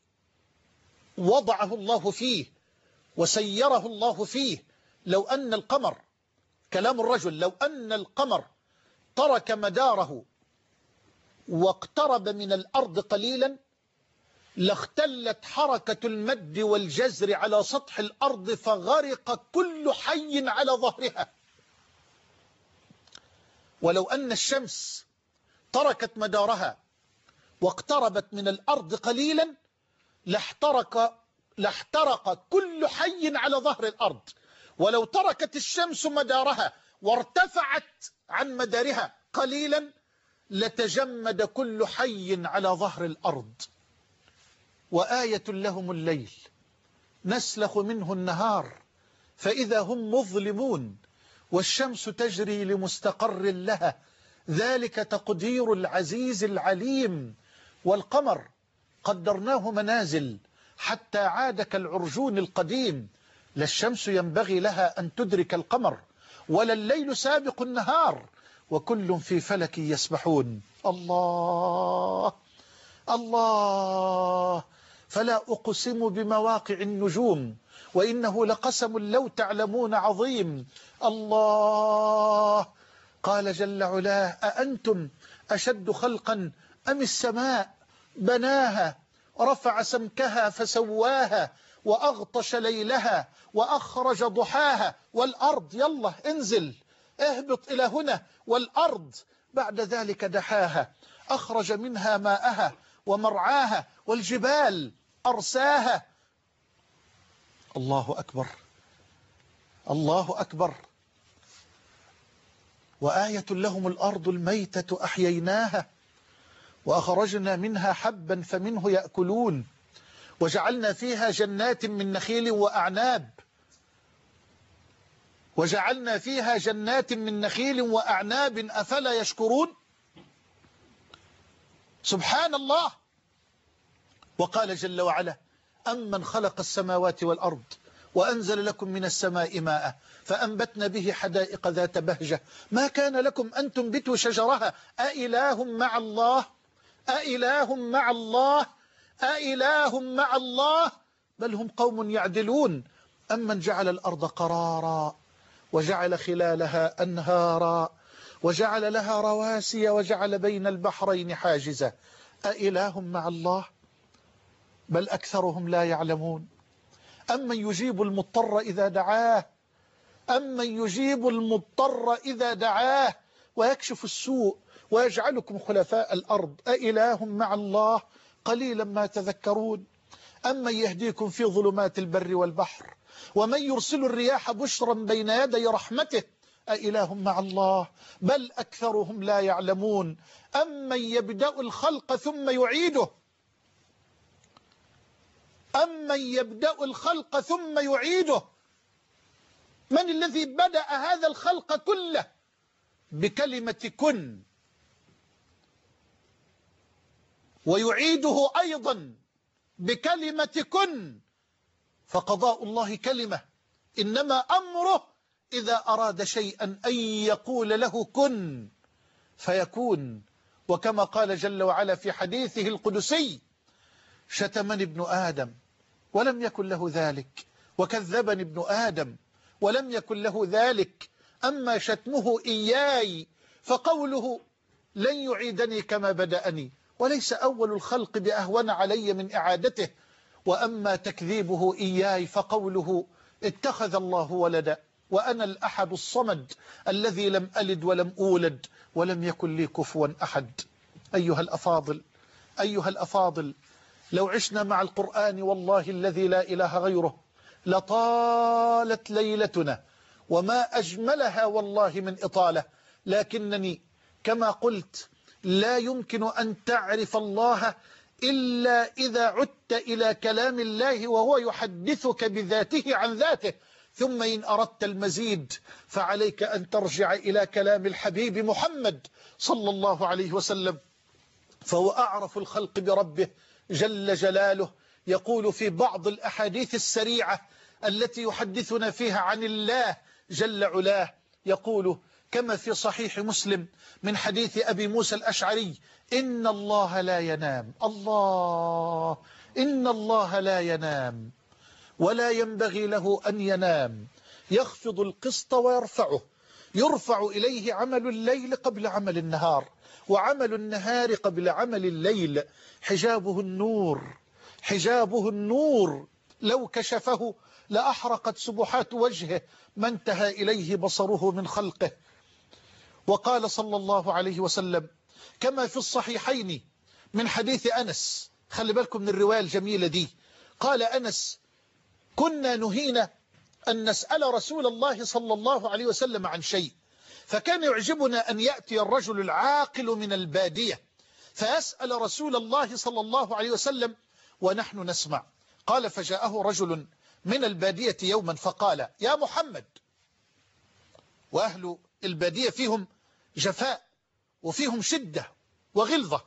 وضعه الله فيه وسيره الله فيه، لو أن القمر، كلام الرجل، لو أن القمر ترك مداره واقترب من الأرض قليلا لاختلت حركة المد والجزر على سطح الأرض فغرق كل حي على ظهرها. ولو أن الشمس تركت مدارها واقتربت من الأرض قليلا لاحترق لاحترق كل حي على ظهر الأرض. ولو تركت الشمس مدارها وارتفعت عن مدارها قليلا لتجمد كل حي على ظهر الأرض. وآية لهم الليل نسلخ منه النهار فإذا هم مظلمون والشمس تجري لمستقر لها ذلك تقدير العزيز العليم. والقمر قدرناه منازل حتى عاد كالعرجون القديم. لا الشمس ينبغي لها أن تدرك القمر ولا الليل سابق النهار وكل في فلك يسبحون. الله الله فلا أقسم بمواقع النجوم وإنه لقسم لو تعلمون عظيم. الله قال جل علاه أأنتم أشد خلقا أم السماء بناها رفع سمكها فسواها وأغطش ليلها وأخرج ضحاها. والأرض يلا انزل اهبط إلى هنا. والأرض بعد ذلك دحاها أخرج منها ماءها ومرعاها والجبال أرساها. الله أكبر الله أكبر. وآية لهم الأرض الميتة أحييناها وأخرجنا منها حبا فمنه يأكلون وجعلنا فيها جنات من نخيل وأعناب وجعلنا فيها جنات من نخيل وأعناب أفلا يشكرون. سبحان الله. وقال جل وعلا أمن خلق السماوات والأرض وأنزل لكم من السماء ماء فأنبتنا به حدائق ذات بهجة ما كان لكم أن تنبتوا شجرها أإله مع الله أإله مع الله أإله مع الله بل هم قوم يعدلون. أمن جعل الأرض قرارا وجعل خلالها أنهارا وجعل لها رواسي وجعل بين البحرين حاجزا أإله مع الله بل أكثرهم لا يعلمون. أمن يجيب المضطر إذا دعاه أمن يجيب المضطر إذا دعاه ويكشف السوء ويجعلكم خلفاء الأرض أإله مع الله قليلا ما تذكرون. أمن يهديكم في ظلمات البر والبحر ومن يرسل الرياح بشرا بين يدي رحمته أإله مع الله بل أكثرهم لا يعلمون. أمن يبدأ الخلق ثم يعيده أمن يبدأ الخلق ثم يعيده. من الذي بدأ هذا الخلق كله بكلمة كن ويعيده أيضا بكلمة كن. فقضاء الله كلمة إنما أمره إذا أراد شيئا أن يقول له كن فيكون. وكما قال جل وعلا في حديثه القدسي شتمني ابن آدم ولم يكن له ذلك وكذبني ابن آدم ولم يكن له ذلك أما شتمه إياي فقوله لن يعيدني كما بدأني وليس أول الخلق بأهون علي من إعادته. وأما تكذيبه إياي فقوله اتخذ الله ولدا وأنا الأحد الصمد الذي لم ألد ولم أولد ولم يكن لي كفوا أحد. أيها الأفاضل أيها الأفاضل لو عشنا مع القرآن والله الذي لا إله غيره لطالت ليلتنا وما أجملها والله من إطالة. لكنني كما قلت لا يمكن أن تعرف الله إلا إذا عدت إلى كلام الله وهو يحدثك بذاته عن ذاته. ثم إن أردت المزيد فعليك أن ترجع إلى كلام الحبيب محمد صلى الله عليه وسلم فهو أعرف الخلق بربه جل جلاله. يقول في بعض الأحاديث السريعة التي يحدثنا فيها عن الله جل علاه يقول كما في صحيح مسلم من حديث أبي موسى الأشعري إن الله لا ينام. الله إن الله لا ينام ولا ينبغي له أن ينام يخفض القسط ويرفعه يرفع إليه عمل الليل قبل عمل النهار وعمل النهار قبل عمل الليل. حجابه النور حجابه النور لو كشفه لأحرقت سبحات وجهه ما انتهى إليه بصره من خلقه. وقال صلى الله عليه وسلم كما في الصحيحين من حديث أنس خلي بالكم من الرواية الجميلة دي قال أنس كنا نهينا أن نسأل رسول الله صلى الله عليه وسلم عن شيء، فكان يعجبنا أن يأتي الرجل العاقل من البادية فيسأل رسول الله صلى الله عليه وسلم ونحن نسمع. قال فجاءه رجل من البادية يوما فقال يا محمد، وأهل البادية فيهم جفاء وفيهم شدة وغلظة،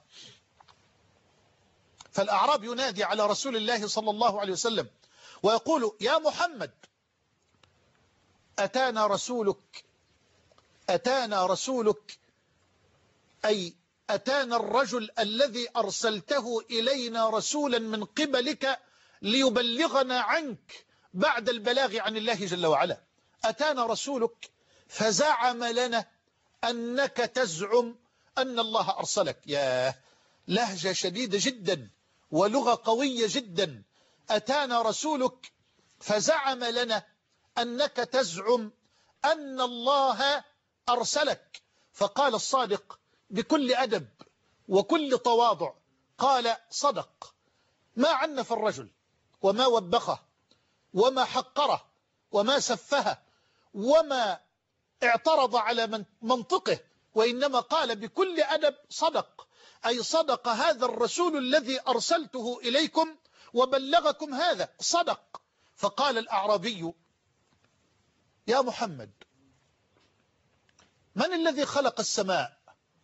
فالأعراب ينادي على رسول الله صلى الله عليه وسلم ويقول يا محمد أتانا رسولك أتانا رسولك أي أتانا الرجل الذي أرسلته إلينا رسولا من قبلك ليبلغنا عنك بعد البلاغ عن الله جل وعلا. أتانا رسولك فزعم لنا أنك تزعم أن الله أرسلك. يا لهجة شديدة جدا ولغة قوية جدا. أتانا رسولك فزعم لنا أنك تزعم أن الله أرسلك. فقال الصادق بكل أدب وكل تواضع قال صدق، ما عنف الرجل وما وبخه وما حقره وما سفه وما اعترض على منطقه، وإنما قال بكل أدب صدق، أي صدق هذا الرسول الذي أرسلته إليكم وبلغكم هذا، صدق. فقال الأعرابي يا محمد من الذي خلق السماء؟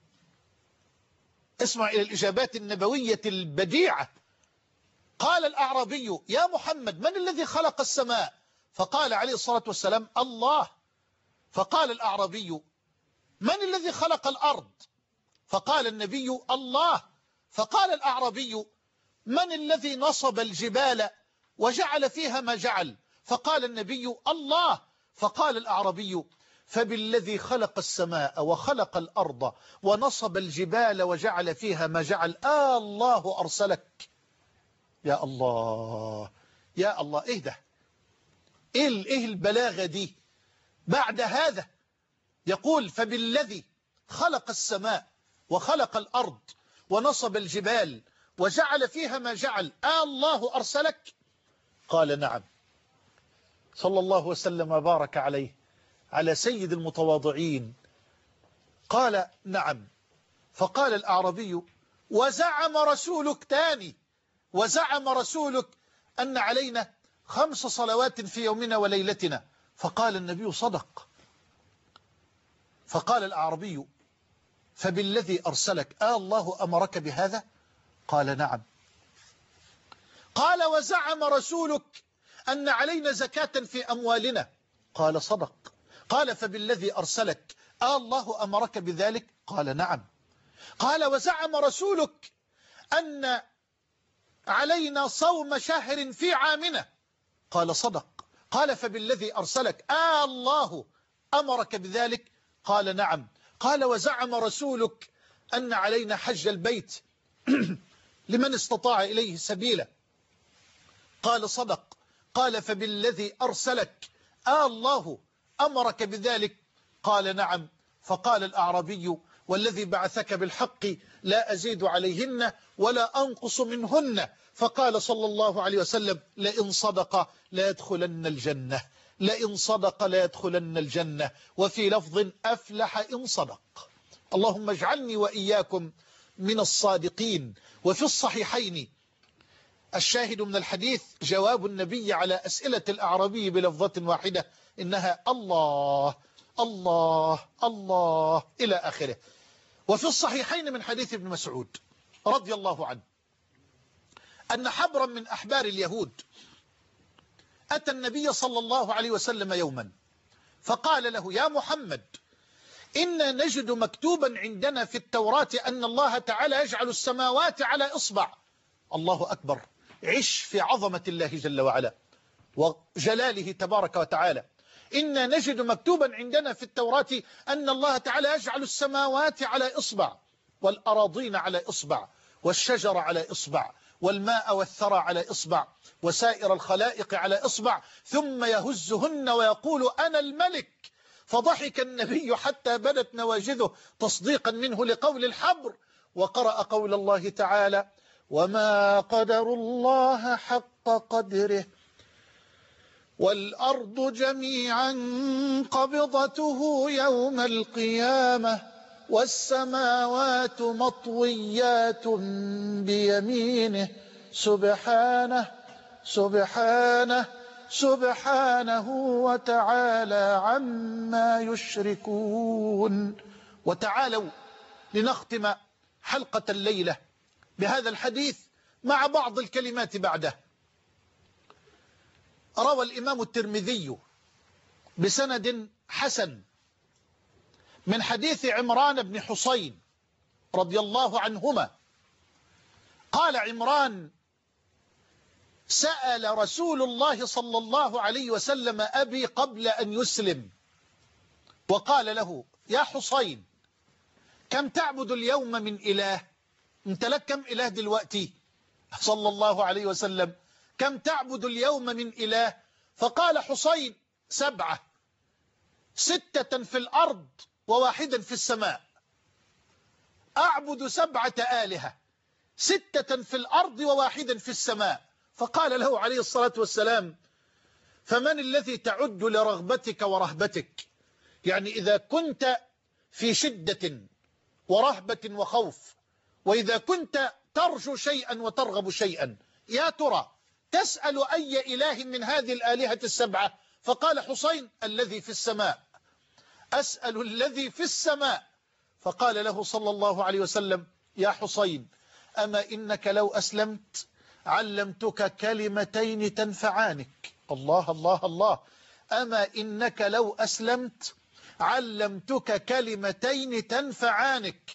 اسمع إلى الإجابات النبوية البديعة. قال الأعرابي يا محمد من الذي خلق السماء؟ فقال عليه الصلاة والسلام الله. فقال الأعرابي من الذي خلق الأرض؟ فقال النبي الله. فقال الأعرابي من الذي نصب الجبال وجعل فيها ما جعل؟ فقال النبي الله. فقال الأعرابي فبالذي خلق السماء وخلق الأرض ونصب الجبال وجعل فيها ما جعل آه الله أرسلك. يا الله يا الله، إيه ده؟ إيه, إيه البلاغة دي؟ بعد هذا يقول فبالذي خلق السماء وخلق الأرض ونصب الجبال وجعل فيها ما جعل آه الله أرسلك؟ قال نعم. صلى الله وسلم وبارك عليه على سيد المتواضعين. قال نعم. فقال الأعرابي وزعم رسولك تاني وزعم رسولك أن علينا خمس صلوات في يومنا وليلتنا. فقال النبي صدق. فقال الأعرابي فبالذي أرسلك آه الله أمرك بهذا؟ قال نعم. قال وزعم رسولك أن علينا زكاة في أموالنا؟ قال صدق. قال فبالذي أرسلك آه الله أمرك بذلك؟ قال نعم. قال وزعم رسولك أن علينا صوم شهر في عامنا؟ قال صدق. قال فبالذي أرسلك آه الله أمرك بذلك؟ قال نعم. قال وزعم رسولك أن علينا حج البيت لمن استطاع إليه سبيلا؟ قال صدق. قال فبالذي أرسلك آه الله أمرك بذلك؟ قال نعم. فقال الأعرابي والذي بعثك بالحق لا أزيد عليهن ولا أنقص منهن. فقال صلى الله عليه وسلم لئن صدق لا يدخلن الجنة، لئن صدق لا يدخلن الجنة، وفي لفظ أفلح إن صدق. اللهم اجعلني وإياكم من الصادقين. وفي الصحيحين الشاهد من الحديث جواب النبي على أسئلة الأعرابي بلفظة واحدة إنها الله الله الله إلى آخره. وفي الصحيحين من حديث ابن مسعود رضي الله عنه أن حبرا من أحبار اليهود أتى النبي صلى الله عليه وسلم يوما فقال له يا محمد إنا نجد مكتوبا عندنا في التوراة أن الله تعالى يجعل السماوات على إصبع. الله أكبر، عش في عظمة الله جل وعلا وجلاله تبارك وتعالى. إنا نجد مكتوبا عندنا في التوراة أن الله تعالى يجعل السماوات على إصبع والأراضين على إصبع والشجر على إصبع والماء والثرى على إصبع وسائر الخلائق على إصبع ثم يهزهن ويقول أنا الملك. فضحك النبي حتى بدت نواجذه تصديقا منه لقول الحبر، وقرأ قول الله تعالى وما قدروا الله حق قدره والأرض جميعا قبضته يوم القيامة والسماوات مطويات بيمينه سبحانه سبحانه سبحانه وتعالى عما يشركون. وتعالوا لنختم حلقة الليلة بهذا الحديث مع بعض الكلمات بعده. روى الإمام الترمذي بسند حسن من حديث عمران بن حسين رضي الله عنهما قال عمران: سأل رسول الله صلى الله عليه وسلم أبي قبل أن يسلم وقال له: يا حسين، كم تعبد اليوم من إله؟ انت لك كم إله دلوقتي؟ صلى الله عليه وسلم: كم تعبد اليوم من إله؟ فقال حسين: سبعة، ستة في الأرض وواحدا في السماء. أعبد سبعة آلهة، ستة في الأرض وواحدا في السماء. فقال له عليه الصلاة والسلام: فمن الذي تعد لرغبتك ورهبتك؟ يعني إذا كنت في شدة ورهبة وخوف، وإذا كنت ترجو شيئا وترغب شيئا، يا ترى تسأل أي إله من هذه الآلهة السبعة؟ فقال حسين: الذي في السماء، أسأل الذي في السماء. فقال له صلى الله عليه وسلم: يا حسين، أما إنك لو أسلمت علمتك كلمتين تنفعانك. الله الله الله. أما إنك لو أسلمت علمتك كلمتين تنفعانك.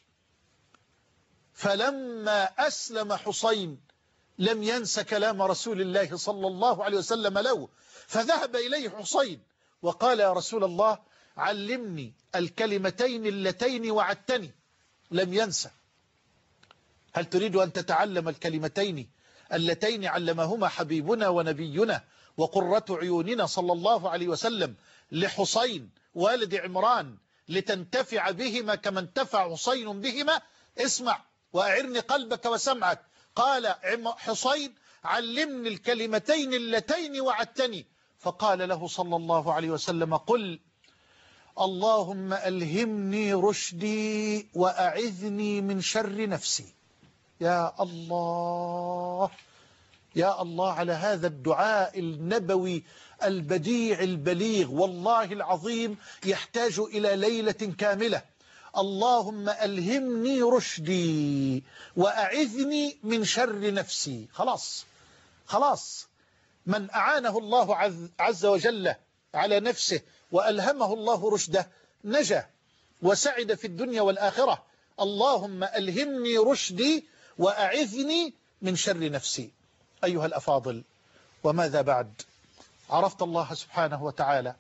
فلما أسلم حسين لم ينس كلام رسول الله صلى الله عليه وسلم له، فذهب إليه حسين وقال: يا رسول الله، علمني الكلمتين اللتين وعدتني. لم ينسى. هل تريد أن تتعلم الكلمتين اللتين علمهما حبيبنا ونبينا وقرة عيوننا صلى الله عليه وسلم لحسين والد عمران لتنتفع بهما كما انتفع حسين بهما؟ اسمع وأعرني قلبك وسمعك. قال حسين: علمني الكلمتين اللتين وعدتني. فقال له صلى الله عليه وسلم: قل اللهم ألهمني رشدي وأعذني من شر نفسي. يا الله يا الله على هذا الدعاء النبوي البديع البليغ، والله العظيم يحتاج إلى ليلة كاملة. اللهم ألهمني رشدي وأعذني من شر نفسي. خلاص خلاص، من أعانه الله عز وجل على نفسه وألهمه الله رشده نجا وسعد في الدنيا والآخرة. اللهم ألهمني رشدي وأعذني من شر نفسي. أيها الأفاضل، وماذا بعد؟ عرفت الله سبحانه وتعالى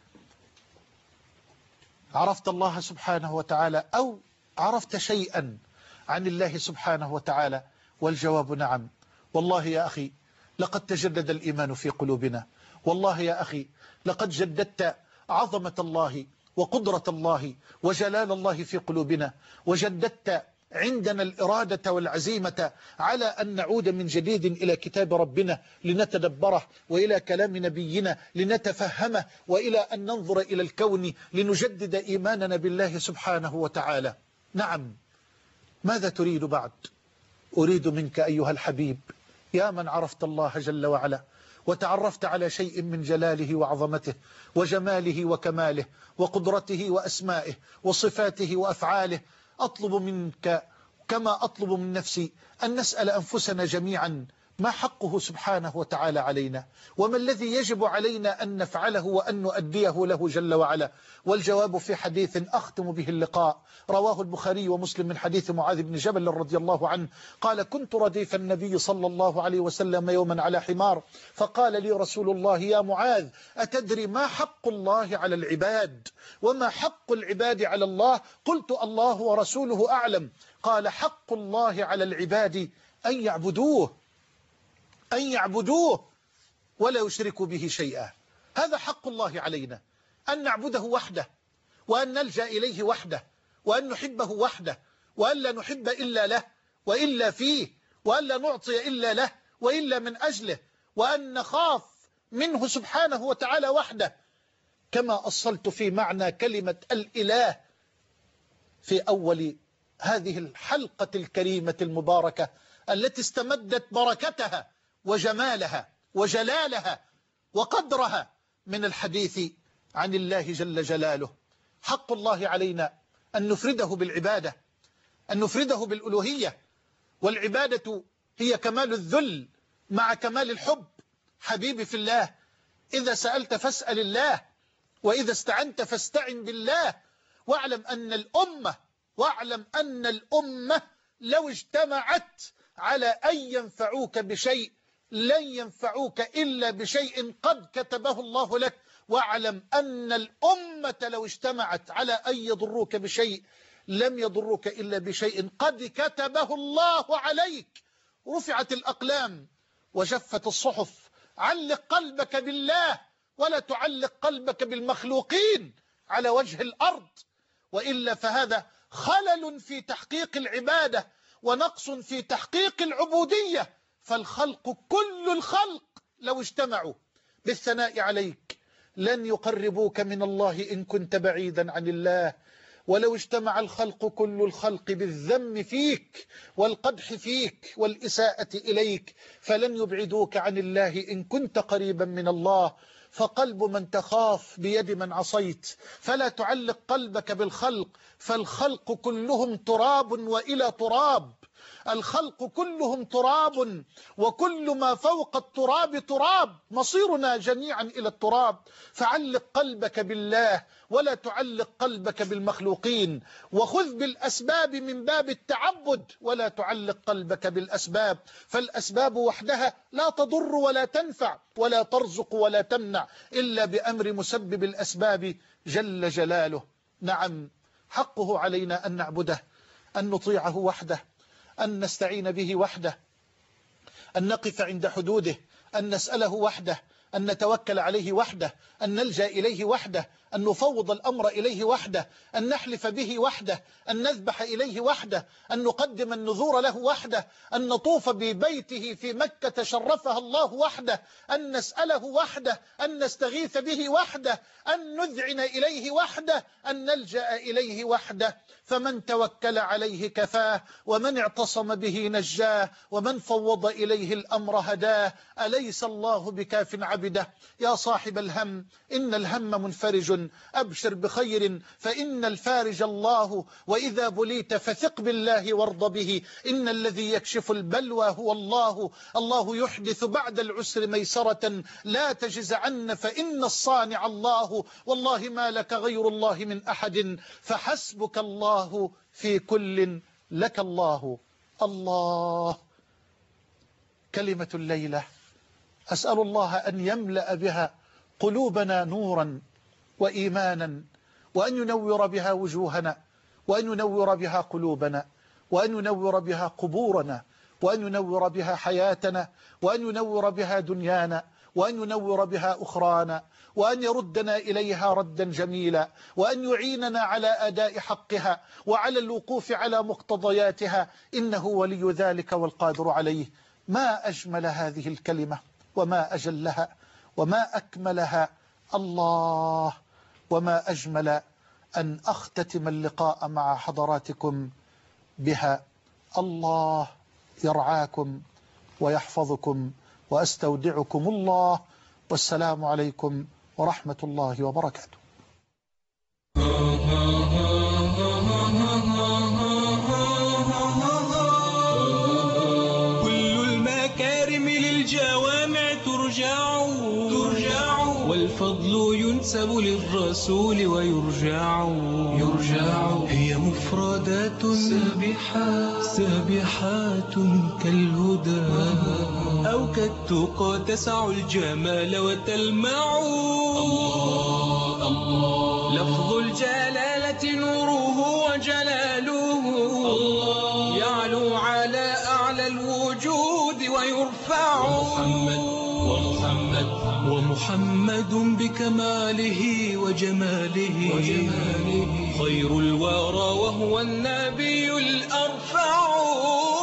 عرفت الله سبحانه وتعالى أو عرفت شيئا عن الله سبحانه وتعالى؟ والجواب نعم. والله يا أخي لقد تجدد الإيمان في قلوبنا. والله يا أخي لقد جددت عظمة الله وقدرة الله وجلال الله في قلوبنا، وجددت عندنا الإرادة والعزيمة على أن نعود من جديد إلى كتاب ربنا لنتدبره، وإلى كلام نبينا لنتفهمه، وإلى أن ننظر إلى الكون لنجدد إيماننا بالله سبحانه وتعالى. نعم، ماذا تريد بعد؟ أريد منك أيها الحبيب، يا من عرفت الله جل وعلا وتعرفت على شيء من جلاله وعظمته وجماله وكماله وقدرته وأسمائه وصفاته وأفعاله، أطلب منك كما أطلب من نفسي أن نسأل أنفسنا جميعا ما حقه سبحانه وتعالى علينا، وما الذي يجب علينا أن نفعله وأن نؤديه له جل وعلا. والجواب في حديث أختم به اللقاء، رواه البخاري ومسلم من حديث معاذ بن جبل رضي الله عنه قال: كنت رديف النبي صلى الله عليه وسلم يوما على حمار، فقال لي رسول الله: يا معاذ، أتدري ما حق الله على العباد وما حق العباد على الله؟ قلت: الله ورسوله أعلم. قال: حق الله على العباد أن يعبدوه أن يعبدوه ولا يشركوا به شيئا. هذا حق الله علينا، أن نعبده وحده، وأن نلجأ إليه وحده، وأن نحبه وحده، وأن لا نحب إلا له وإلا فيه، وأن لا نعطي إلا له وإلا من أجله، وأن نخاف منه سبحانه وتعالى وحده، كما أصلت في معنى كلمة الإله في أول هذه الحلقة الكريمة المباركة التي استمدت بركتها وجمالها وجلالها وقدرها من الحديث عن الله جل جلاله. حق الله علينا أن نفرده بالعبادة، أن نفرده بالألوهية، والعبادة هي كمال الذل مع كمال الحب. حبيبي في الله، إذا سألت فاسأل الله، وإذا استعنت فاستعن بالله، واعلم أن الأمة واعلم أن الأمة لو اجتمعت على أن ينفعوك بشيء لن ينفعوك إلا بشيء قد كتبه الله لك. واعلم أن الأمة لو اجتمعت على أن يضروك بشيء لم يضروك إلا بشيء قد كتبه الله عليك. رفعت الأقلام وجفت الصحف. علق قلبك بالله ولا تعلق قلبك بالمخلوقين على وجه الأرض، وإلا فهذا خلل في تحقيق العبادة ونقص في تحقيق العبودية. فالخلق كل الخلق لو اجتمعوا بالثناء عليك لن يقربوك من الله إن كنت بعيدا عن الله، ولو اجتمع الخلق كل الخلق بالذم فيك والقدح فيك والإساءة إليك فلن يبعدوك عن الله إن كنت قريبا من الله. فقلب من تخاف بيد من عصيت، فلا تعلق قلبك بالخلق، فالخلق كلهم تراب وإلى تراب. الخلق كلهم تراب، وكل ما فوق التراب تراب، مصيرنا جميعا إلى التراب. فعلق قلبك بالله ولا تعلق قلبك بالمخلوقين، وخذ بالأسباب من باب التعبد ولا تعلق قلبك بالأسباب، فالأسباب وحدها لا تضر ولا تنفع ولا ترزق ولا تمنع إلا بأمر مسبب الأسباب جل جلاله. نعم، حقه علينا أن نعبده، أن نطيعه وحده، أن نستعين به وحده، أن نقف عند حدوده، أن نسأله وحده، أن نتوكل عليه وحده، أن نلجأ إليه وحده، أن نفوض الأمر إليه وحده، أن نحلف به وحده، أن نذبح إليه وحده، أن نقدم النذور له وحده، أن نطوف ببيته في مكة شرفها الله وحده، أن نسأله وحده، أن نستغيث به وحده، أن نذعن إليه وحده، أن نلجأ إليه وحده. فمن توكل عليه كفاه، ومن اعتصم به نجاه، ومن فوض إليه الأمر هداه. أليس الله بكاف عبده؟ يا صاحب الهم إن الهم منفرج، أبشر بخير فإن الفارج الله، وإذا بليت فثق بالله وارض به، إن الذي يكشف البلوى هو الله. الله يحدث بعد العسر ميسرة، لا تجزعن فإن الصانع الله، والله ما لك غير الله من أحد، فحسبك الله في كل لك الله. الله كلمة الليلة أسأل الله أن يملأ بها قلوبنا نورا وإيمانا، وأن ينور بها وجوهنا، وأن ينور بها قلوبنا، وأن ينور بها قبورنا، وأن ينور بها حياتنا، وأن ينور بها دنيانا، وأن ينور بها أخرانا، وأن يردنا إليها ردا جميلا، وأن يعيننا على أداء حقها وعلى الوقوف على مقتضياتها، إنه ولي ذلك والقادر عليه. ما أجمل هذه الكلمة وما أجلها وما أكملها. الله، وما أجمل أن أختتم اللقاء مع حضراتكم بها. الله يرعاكم ويحفظكم، وأستودعكم الله، والسلام عليكم ورحمة الله وبركاته. كل المكارم للجوامع ترجع ترجع والفضل ينسب للرسول ويرجع يرجع هي مفردات سابحات سابحات كالهدى أو كالتقى تسع الجمال وتلمع. الله الله لفظ الجلالة نوره وجلاله، الله يعلو على أعلى الوجود ويرفع. محمد ومحمد ومحمد بكماله وجماله, وجماله خير الورى وهو النبي الأرفع.